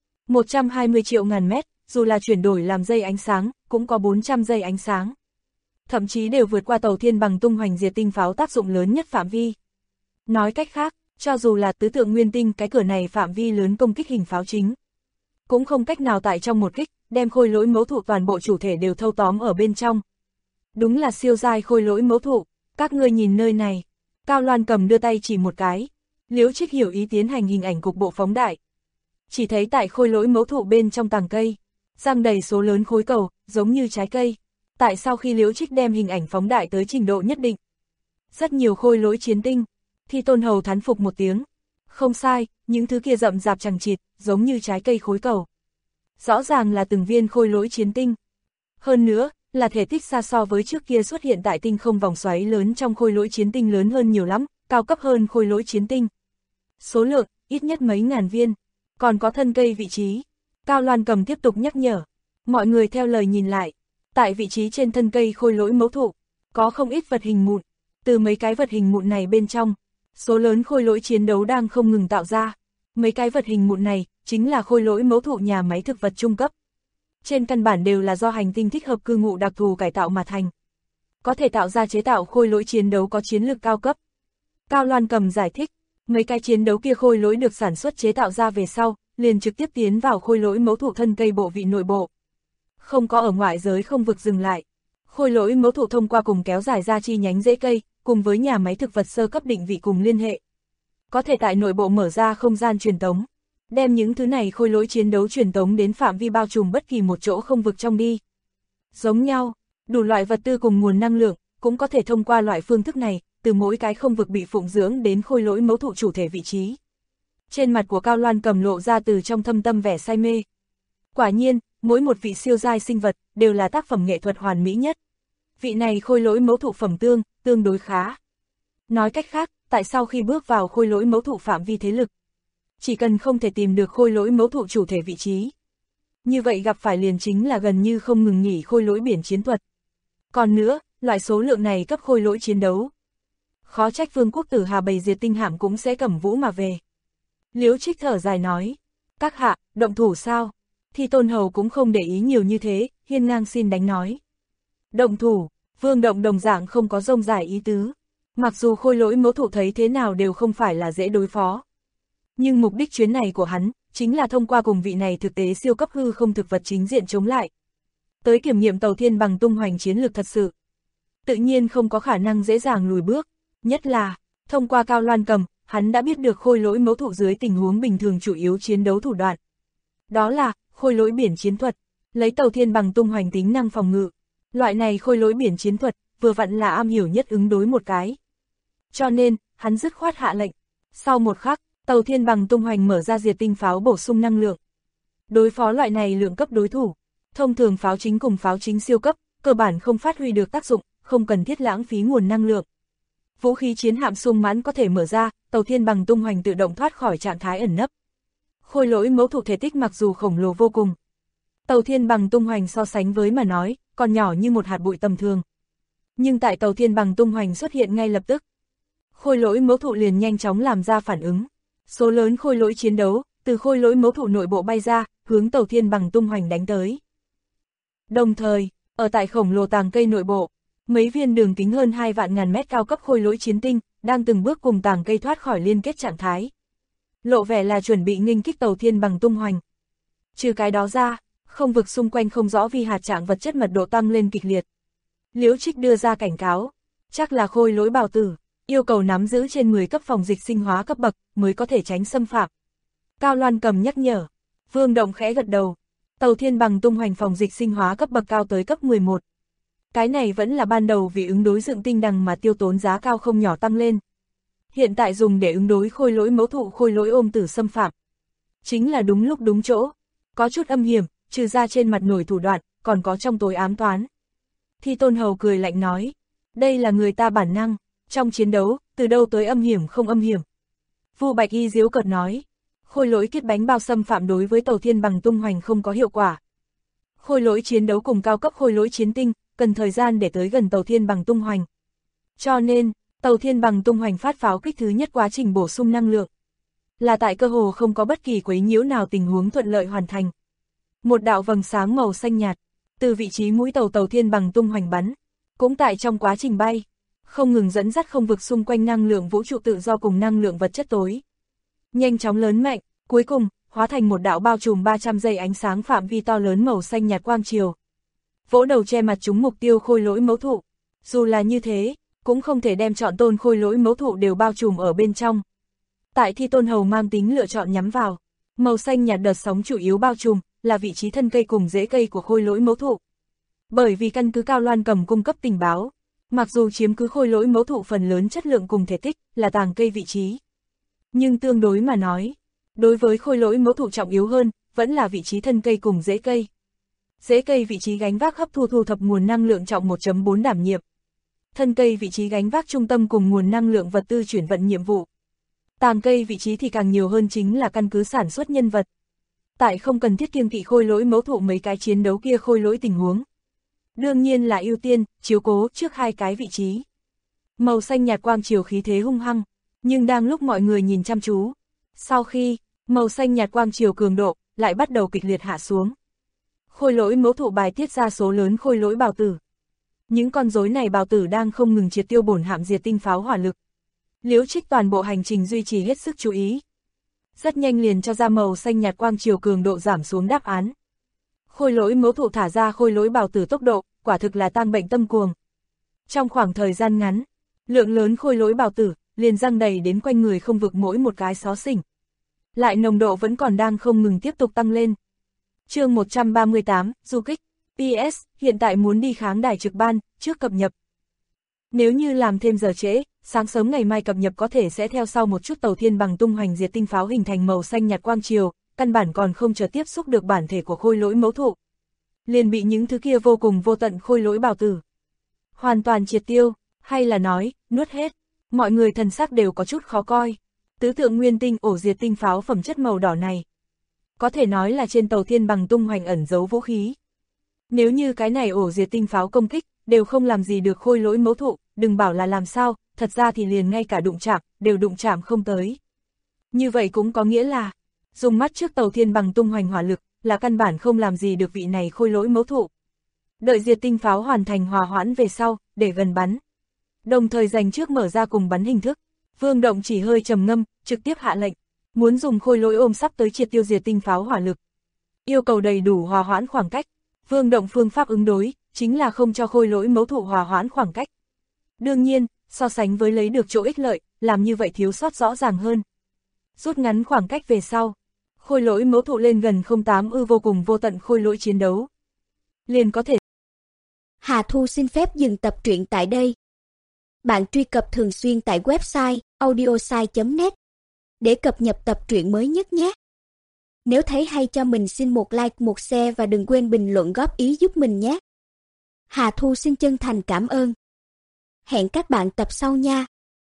120 triệu ngàn mét, dù là chuyển đổi làm dây ánh sáng, cũng có 400 dây ánh sáng. Thậm chí đều vượt qua tàu thiên bằng tung hoành diệt tinh pháo tác dụng lớn nhất phạm vi. Nói cách khác, cho dù là tứ tượng nguyên tinh cái cửa này phạm vi lớn công kích hình pháo chính, cũng không cách nào tại trong một kích, đem khôi lỗi mẫu thụ toàn bộ chủ thể đều thâu tóm ở bên trong. Đúng là siêu giai khôi lỗi mẫu thụ, các ngươi nhìn nơi này. Cao Loan cầm đưa tay chỉ một cái, Liễu Trích hiểu ý tiến hành hình ảnh cục bộ phóng đại. Chỉ thấy tại khôi lỗi mẫu thụ bên trong tàng cây, răng đầy số lớn khối cầu, giống như trái cây. Tại sau khi Liễu Trích đem hình ảnh phóng đại tới trình độ nhất định, rất nhiều khôi lỗi chiến tinh, Thi Tôn Hầu thán phục một tiếng. Không sai, những thứ kia rậm rạp chằng chịt, giống như trái cây khối cầu. Rõ ràng là từng viên khôi lỗi chiến tinh. Hơn nữa, là thể tích xa so với trước kia xuất hiện tại tinh không vòng xoáy lớn trong khôi lỗi chiến tinh lớn hơn nhiều lắm, cao cấp hơn khôi lỗi chiến tinh. Số lượng, ít nhất mấy ngàn viên. Còn có thân cây vị trí. Cao Loan cầm tiếp tục nhắc nhở. Mọi người theo lời nhìn lại. Tại vị trí trên thân cây khôi lỗi mẫu thụ, có không ít vật hình mụn. Từ mấy cái vật hình mụn này bên trong, số lớn khôi lỗi chiến đấu đang không ngừng tạo ra. Mấy cái vật hình mụn này, chính là khôi lỗi mẫu thụ nhà máy thực vật trung cấp. Trên căn bản đều là do hành tinh thích hợp cư ngụ đặc thù cải tạo mà thành. Có thể tạo ra chế tạo khôi lỗi chiến đấu có chiến lược cao cấp. Cao Loan cầm giải thích, mấy cái chiến đấu kia khôi lỗi được sản xuất chế tạo ra về sau, liền trực tiếp tiến vào khôi lỗi mẫu thụ thân cây bộ vị nội bộ. Không có ở ngoại giới không vực dừng lại. Khôi lỗi mẫu thụ thông qua cùng kéo dài ra chi nhánh rễ cây, cùng với nhà máy thực vật sơ cấp định vị cùng liên hệ. Có thể tại nội bộ mở ra không gian truyền tống, đem những thứ này khôi lỗi chiến đấu truyền tống đến phạm vi bao trùm bất kỳ một chỗ không vực trong đi. Giống nhau, đủ loại vật tư cùng nguồn năng lượng, cũng có thể thông qua loại phương thức này, từ mỗi cái không vực bị phụng dưỡng đến khôi lỗi mẫu thụ chủ thể vị trí. Trên mặt của Cao Loan cầm lộ ra từ trong thâm tâm vẻ say mê. Quả nhiên, mỗi một vị siêu giai sinh vật, đều là tác phẩm nghệ thuật hoàn mỹ nhất. Vị này khôi lỗi mẫu thụ phẩm tương đối khá. Nói cách khác, tại sao khi bước vào khôi lỗi mẫu thụ phạm vi thế lực, chỉ cần không thể tìm được khôi lỗi mẫu thụ chủ thể vị trí, như vậy gặp phải liền chính là gần như không ngừng nghỉ khôi lỗi biển chiến thuật. Còn nữa, loại số lượng này cấp khôi lỗi chiến đấu, khó trách Vương quốc tử Hà bầy diệt tinh hạm cũng sẽ cầm vũ mà về. Liễu Trích thở dài nói, các hạ, động thủ sao? Thi Tôn Hầu cũng không để ý nhiều như thế, hiên ngang xin đánh nói. Động thủ, Vương Động đồng dạng không có rông dài ý tứ. Mặc dù khôi lỗi mẫu thụ thấy thế nào đều không phải là dễ đối phó. Nhưng mục đích chuyến này của hắn, chính là thông qua cùng vị này thực tế siêu cấp hư không thực vật chính diện chống lại. Tới kiểm nghiệm Tàu Thiên Bằng tung hoành chiến lược thật sự. Tự nhiên không có khả năng dễ dàng lùi bước, nhất là, thông qua Cao Loan Cầm, hắn đã biết được khôi lỗi mẫu thụ dưới tình huống bình thường chủ yếu chiến đấu thủ đoạn. Đó là, khôi lỗi biển chiến thuật, lấy Tàu Thiên Bằng tung hoành tính năng phòng ngự. Loại này khôi lỗi biển chiến thuật, vừa vặn là am hiểu nhất ứng đối một cái. Cho nên, hắn dứt khoát hạ lệnh. Sau một khắc, Tàu Thiên Bằng tung hoành mở ra diệt tinh pháo bổ sung năng lượng. Đối phó loại này lượng cấp đối thủ, thông thường pháo chính cùng pháo chính siêu cấp, cơ bản không phát huy được tác dụng, không cần thiết lãng phí nguồn năng lượng. Vũ khí chiến hạm sung mãn có thể mở ra, Tàu Thiên Bằng tung hoành tự động thoát khỏi trạng thái ẩn nấp. Khôi lỗi mẫu thụ thể tích mặc dù khổng lồ vô cùng. Tàu Thiên Bằng tung hoành so sánh với mà nói, còn nhỏ như một hạt bụi tầm thường. Nhưng tại Tàu Thiên Bằng tung hoành xuất hiện ngay lập tức, khôi lỗi mẫu thụ liền nhanh chóng làm ra phản ứng. Số lớn khôi lỗi chiến đấu, từ khôi lỗi mẫu thụ nội bộ bay ra, hướng Tàu Thiên Bằng tung hoành đánh tới. Đồng thời, ở tại khổng lồ tàng cây nội bộ, mấy viên đường kính hơn 2 vạn ngàn mét cao cấp khôi lỗi chiến tinh, đang từng bước cùng tàng cây thoát khỏi liên kết trạng thái. Lộ vẻ là chuẩn bị nghênh kích Tàu Thiên Bằng tung hoành. Trừ cái đó ra, không vực xung quanh không rõ vì hạt trạng vật chất mật độ tăng lên kịch liệt. Liễu Trích đưa ra cảnh cáo, chắc là khôi lỗi bào tử, yêu cầu nắm giữ trên 10 cấp phòng dịch sinh hóa cấp bậc mới có thể tránh xâm phạm. Cao Loan Cầm nhắc nhở, Vương Động khẽ gật đầu. Tàu Thiên Bằng tung hoành phòng dịch sinh hóa cấp bậc cao tới cấp 11. Cái này vẫn là ban đầu vì ứng đối dựng tinh đằng mà tiêu tốn giá cao không nhỏ tăng lên. Hiện tại dùng để ứng đối khôi lỗi mẫu thụ khôi lỗi ôm tử xâm phạm. Chính là đúng lúc đúng chỗ, có chút âm hiểm, trừ ra trên mặt nổi thủ đoạn, còn có trong tối ám toán. Thi Tôn Hầu cười lạnh nói, đây là người ta bản năng, trong chiến đấu, từ đâu tới âm hiểm không âm hiểm. Vu Bạch Y giễu cợt nói, khôi lỗi kết bánh bao xâm phạm đối với Tàu Thiên Bằng tung hoành không có hiệu quả. Khôi lỗi chiến đấu cùng cao cấp khôi lỗi chiến tinh, cần thời gian để tới gần Tàu Thiên Bằng tung hoành. Cho nên, Tàu Thiên Bằng tung hoành phát pháo kích thứ nhất quá trình bổ sung năng lượng. Là tại cơ hồ không có bất kỳ quấy nhiễu nào tình huống thuận lợi hoàn thành. Một đạo vầng sáng màu xanh nhạt, từ vị trí mũi Tàu Thiên Bằng tung hoành bắn, cũng tại trong quá trình bay, không ngừng dẫn dắt không vực xung quanh năng lượng vũ trụ tự do cùng năng lượng vật chất tối. Nhanh chóng lớn mạnh, cuối cùng, hóa thành một đạo bao trùm 300 giây ánh sáng phạm vi to lớn màu xanh nhạt quang chiều. Vỗ đầu che mặt chúng mục tiêu khôi lỗi mẫu thụ. Dù là như thế, cũng không thể đem chọn tôn khôi lỗi mẫu thụ đều bao trùm ở bên trong. Tại Thi Tôn Hầu mang tính lựa chọn nhắm vào, màu xanh nhạt đợt sóng chủ yếu bao trùm, là vị trí thân cây cùng rễ cây của khôi lỗi mẫu thụ. Bởi vì căn cứ Cao Loan Cầm cung cấp tình báo, mặc dù chiếm cứ khôi lỗi mẫu thụ phần lớn chất lượng cùng thể tích, là tàng cây vị trí. Nhưng tương đối mà nói, đối với khôi lỗi mẫu thụ trọng yếu hơn, vẫn là vị trí thân cây cùng rễ cây. Rễ cây vị trí gánh vác hấp thu thu thập nguồn năng lượng trọng 1.4 đảm nhiệm. Thân cây vị trí gánh vác trung tâm cùng nguồn năng lượng vật tư chuyển vận nhiệm vụ. Tàng cây vị trí thì càng nhiều hơn chính là căn cứ sản xuất nhân vật. Tại không cần thiết kiêng kỵ khôi lỗi mẫu thụ mấy cái chiến đấu kia khôi lỗi tình huống. Đương nhiên là ưu tiên, chiếu cố trước hai cái vị trí. Màu xanh nhạt quang chiều khí thế hung hăng, nhưng đang lúc mọi người nhìn chăm chú. Sau khi, màu xanh nhạt quang chiều cường độ, lại bắt đầu kịch liệt hạ xuống. Khôi lỗi mẫu thụ bài tiết ra số lớn khôi lỗi bào tử. Những con rối này bào tử đang không ngừng triệt tiêu bổn hạm diệt tinh pháo hỏa lực. Liễu Trích toàn bộ hành trình duy trì hết sức chú ý. Rất nhanh liền cho ra màu xanh nhạt quang chiều cường độ giảm xuống đáp án. Khôi lỗi mẫu thụ thả ra khôi lỗi bào tử tốc độ, quả thực là tăng bệnh tâm cuồng. Trong khoảng thời gian ngắn, lượng lớn khôi lỗi bào tử liền giăng đầy đến quanh người không vực mỗi một cái xó xỉnh. Lại nồng độ vẫn còn đang không ngừng tiếp tục tăng lên. Chương 138, du kích. PS, hiện tại muốn đi kháng đài trực ban, trước cập nhật. Nếu như làm thêm giờ trễ, sáng sớm ngày mai cập nhật có thể sẽ theo sau một chút Tàu Thiên Bằng tung hoành diệt tinh pháo hình thành màu xanh nhạt quang chiều, căn bản còn không chờ tiếp xúc được bản thể của khôi lỗi mẫu thụ. Liền bị những thứ kia vô cùng vô tận khôi lỗi bào tử hoàn toàn triệt tiêu, hay là nói, nuốt hết. Mọi người thần sắc đều có chút khó coi. Tứ tượng nguyên tinh ổ diệt tinh pháo phẩm chất màu đỏ này, có thể nói là trên Tàu Thiên Bằng tung hoành ẩn giấu vũ khí. Nếu như cái này ổ diệt tinh pháo công kích, đều không làm gì được khôi lỗi mẫu thụ, đừng bảo là làm sao, thật ra thì liền ngay cả đụng chạm, đều đụng chạm không tới. Như vậy cũng có nghĩa là, dùng mắt trước Tàu Thiên Bằng tung hoành hỏa lực, là căn bản không làm gì được vị này khôi lỗi mẫu thụ. Đợi diệt tinh pháo hoàn thành hòa hoãn về sau, để gần bắn. Đồng thời dành trước mở ra cùng bắn hình thức, Vương Động chỉ hơi trầm ngâm, trực tiếp hạ lệnh. Muốn dùng khôi lỗi ôm sắp tới triệt tiêu diệt tinh pháo hỏa lực. Yêu cầu đầy đủ hòa hoãn khoảng cách. Vương Động phương pháp ứng đối, chính là không cho khôi lỗi mẫu thụ hòa hoãn khoảng cách. Đương nhiên, so sánh với lấy được chỗ ích lợi, làm như vậy thiếu sót rõ ràng hơn. Rút ngắn khoảng cách về sau, khôi lỗi mẫu thụ lên gần 08 vô cùng vô tận khôi lỗi chiến đấu. Liền có thể. Hà Thu xin phép dừng tập truyện tại đây. Bạn truy cập thường xuyên tại website audiosai.net để cập nhật tập truyện mới nhất nhé. Nếu thấy hay cho mình xin một like, một share và đừng quên bình luận góp ý giúp mình nhé. Hà Thu xin chân thành cảm ơn. Hẹn các bạn tập sau nha.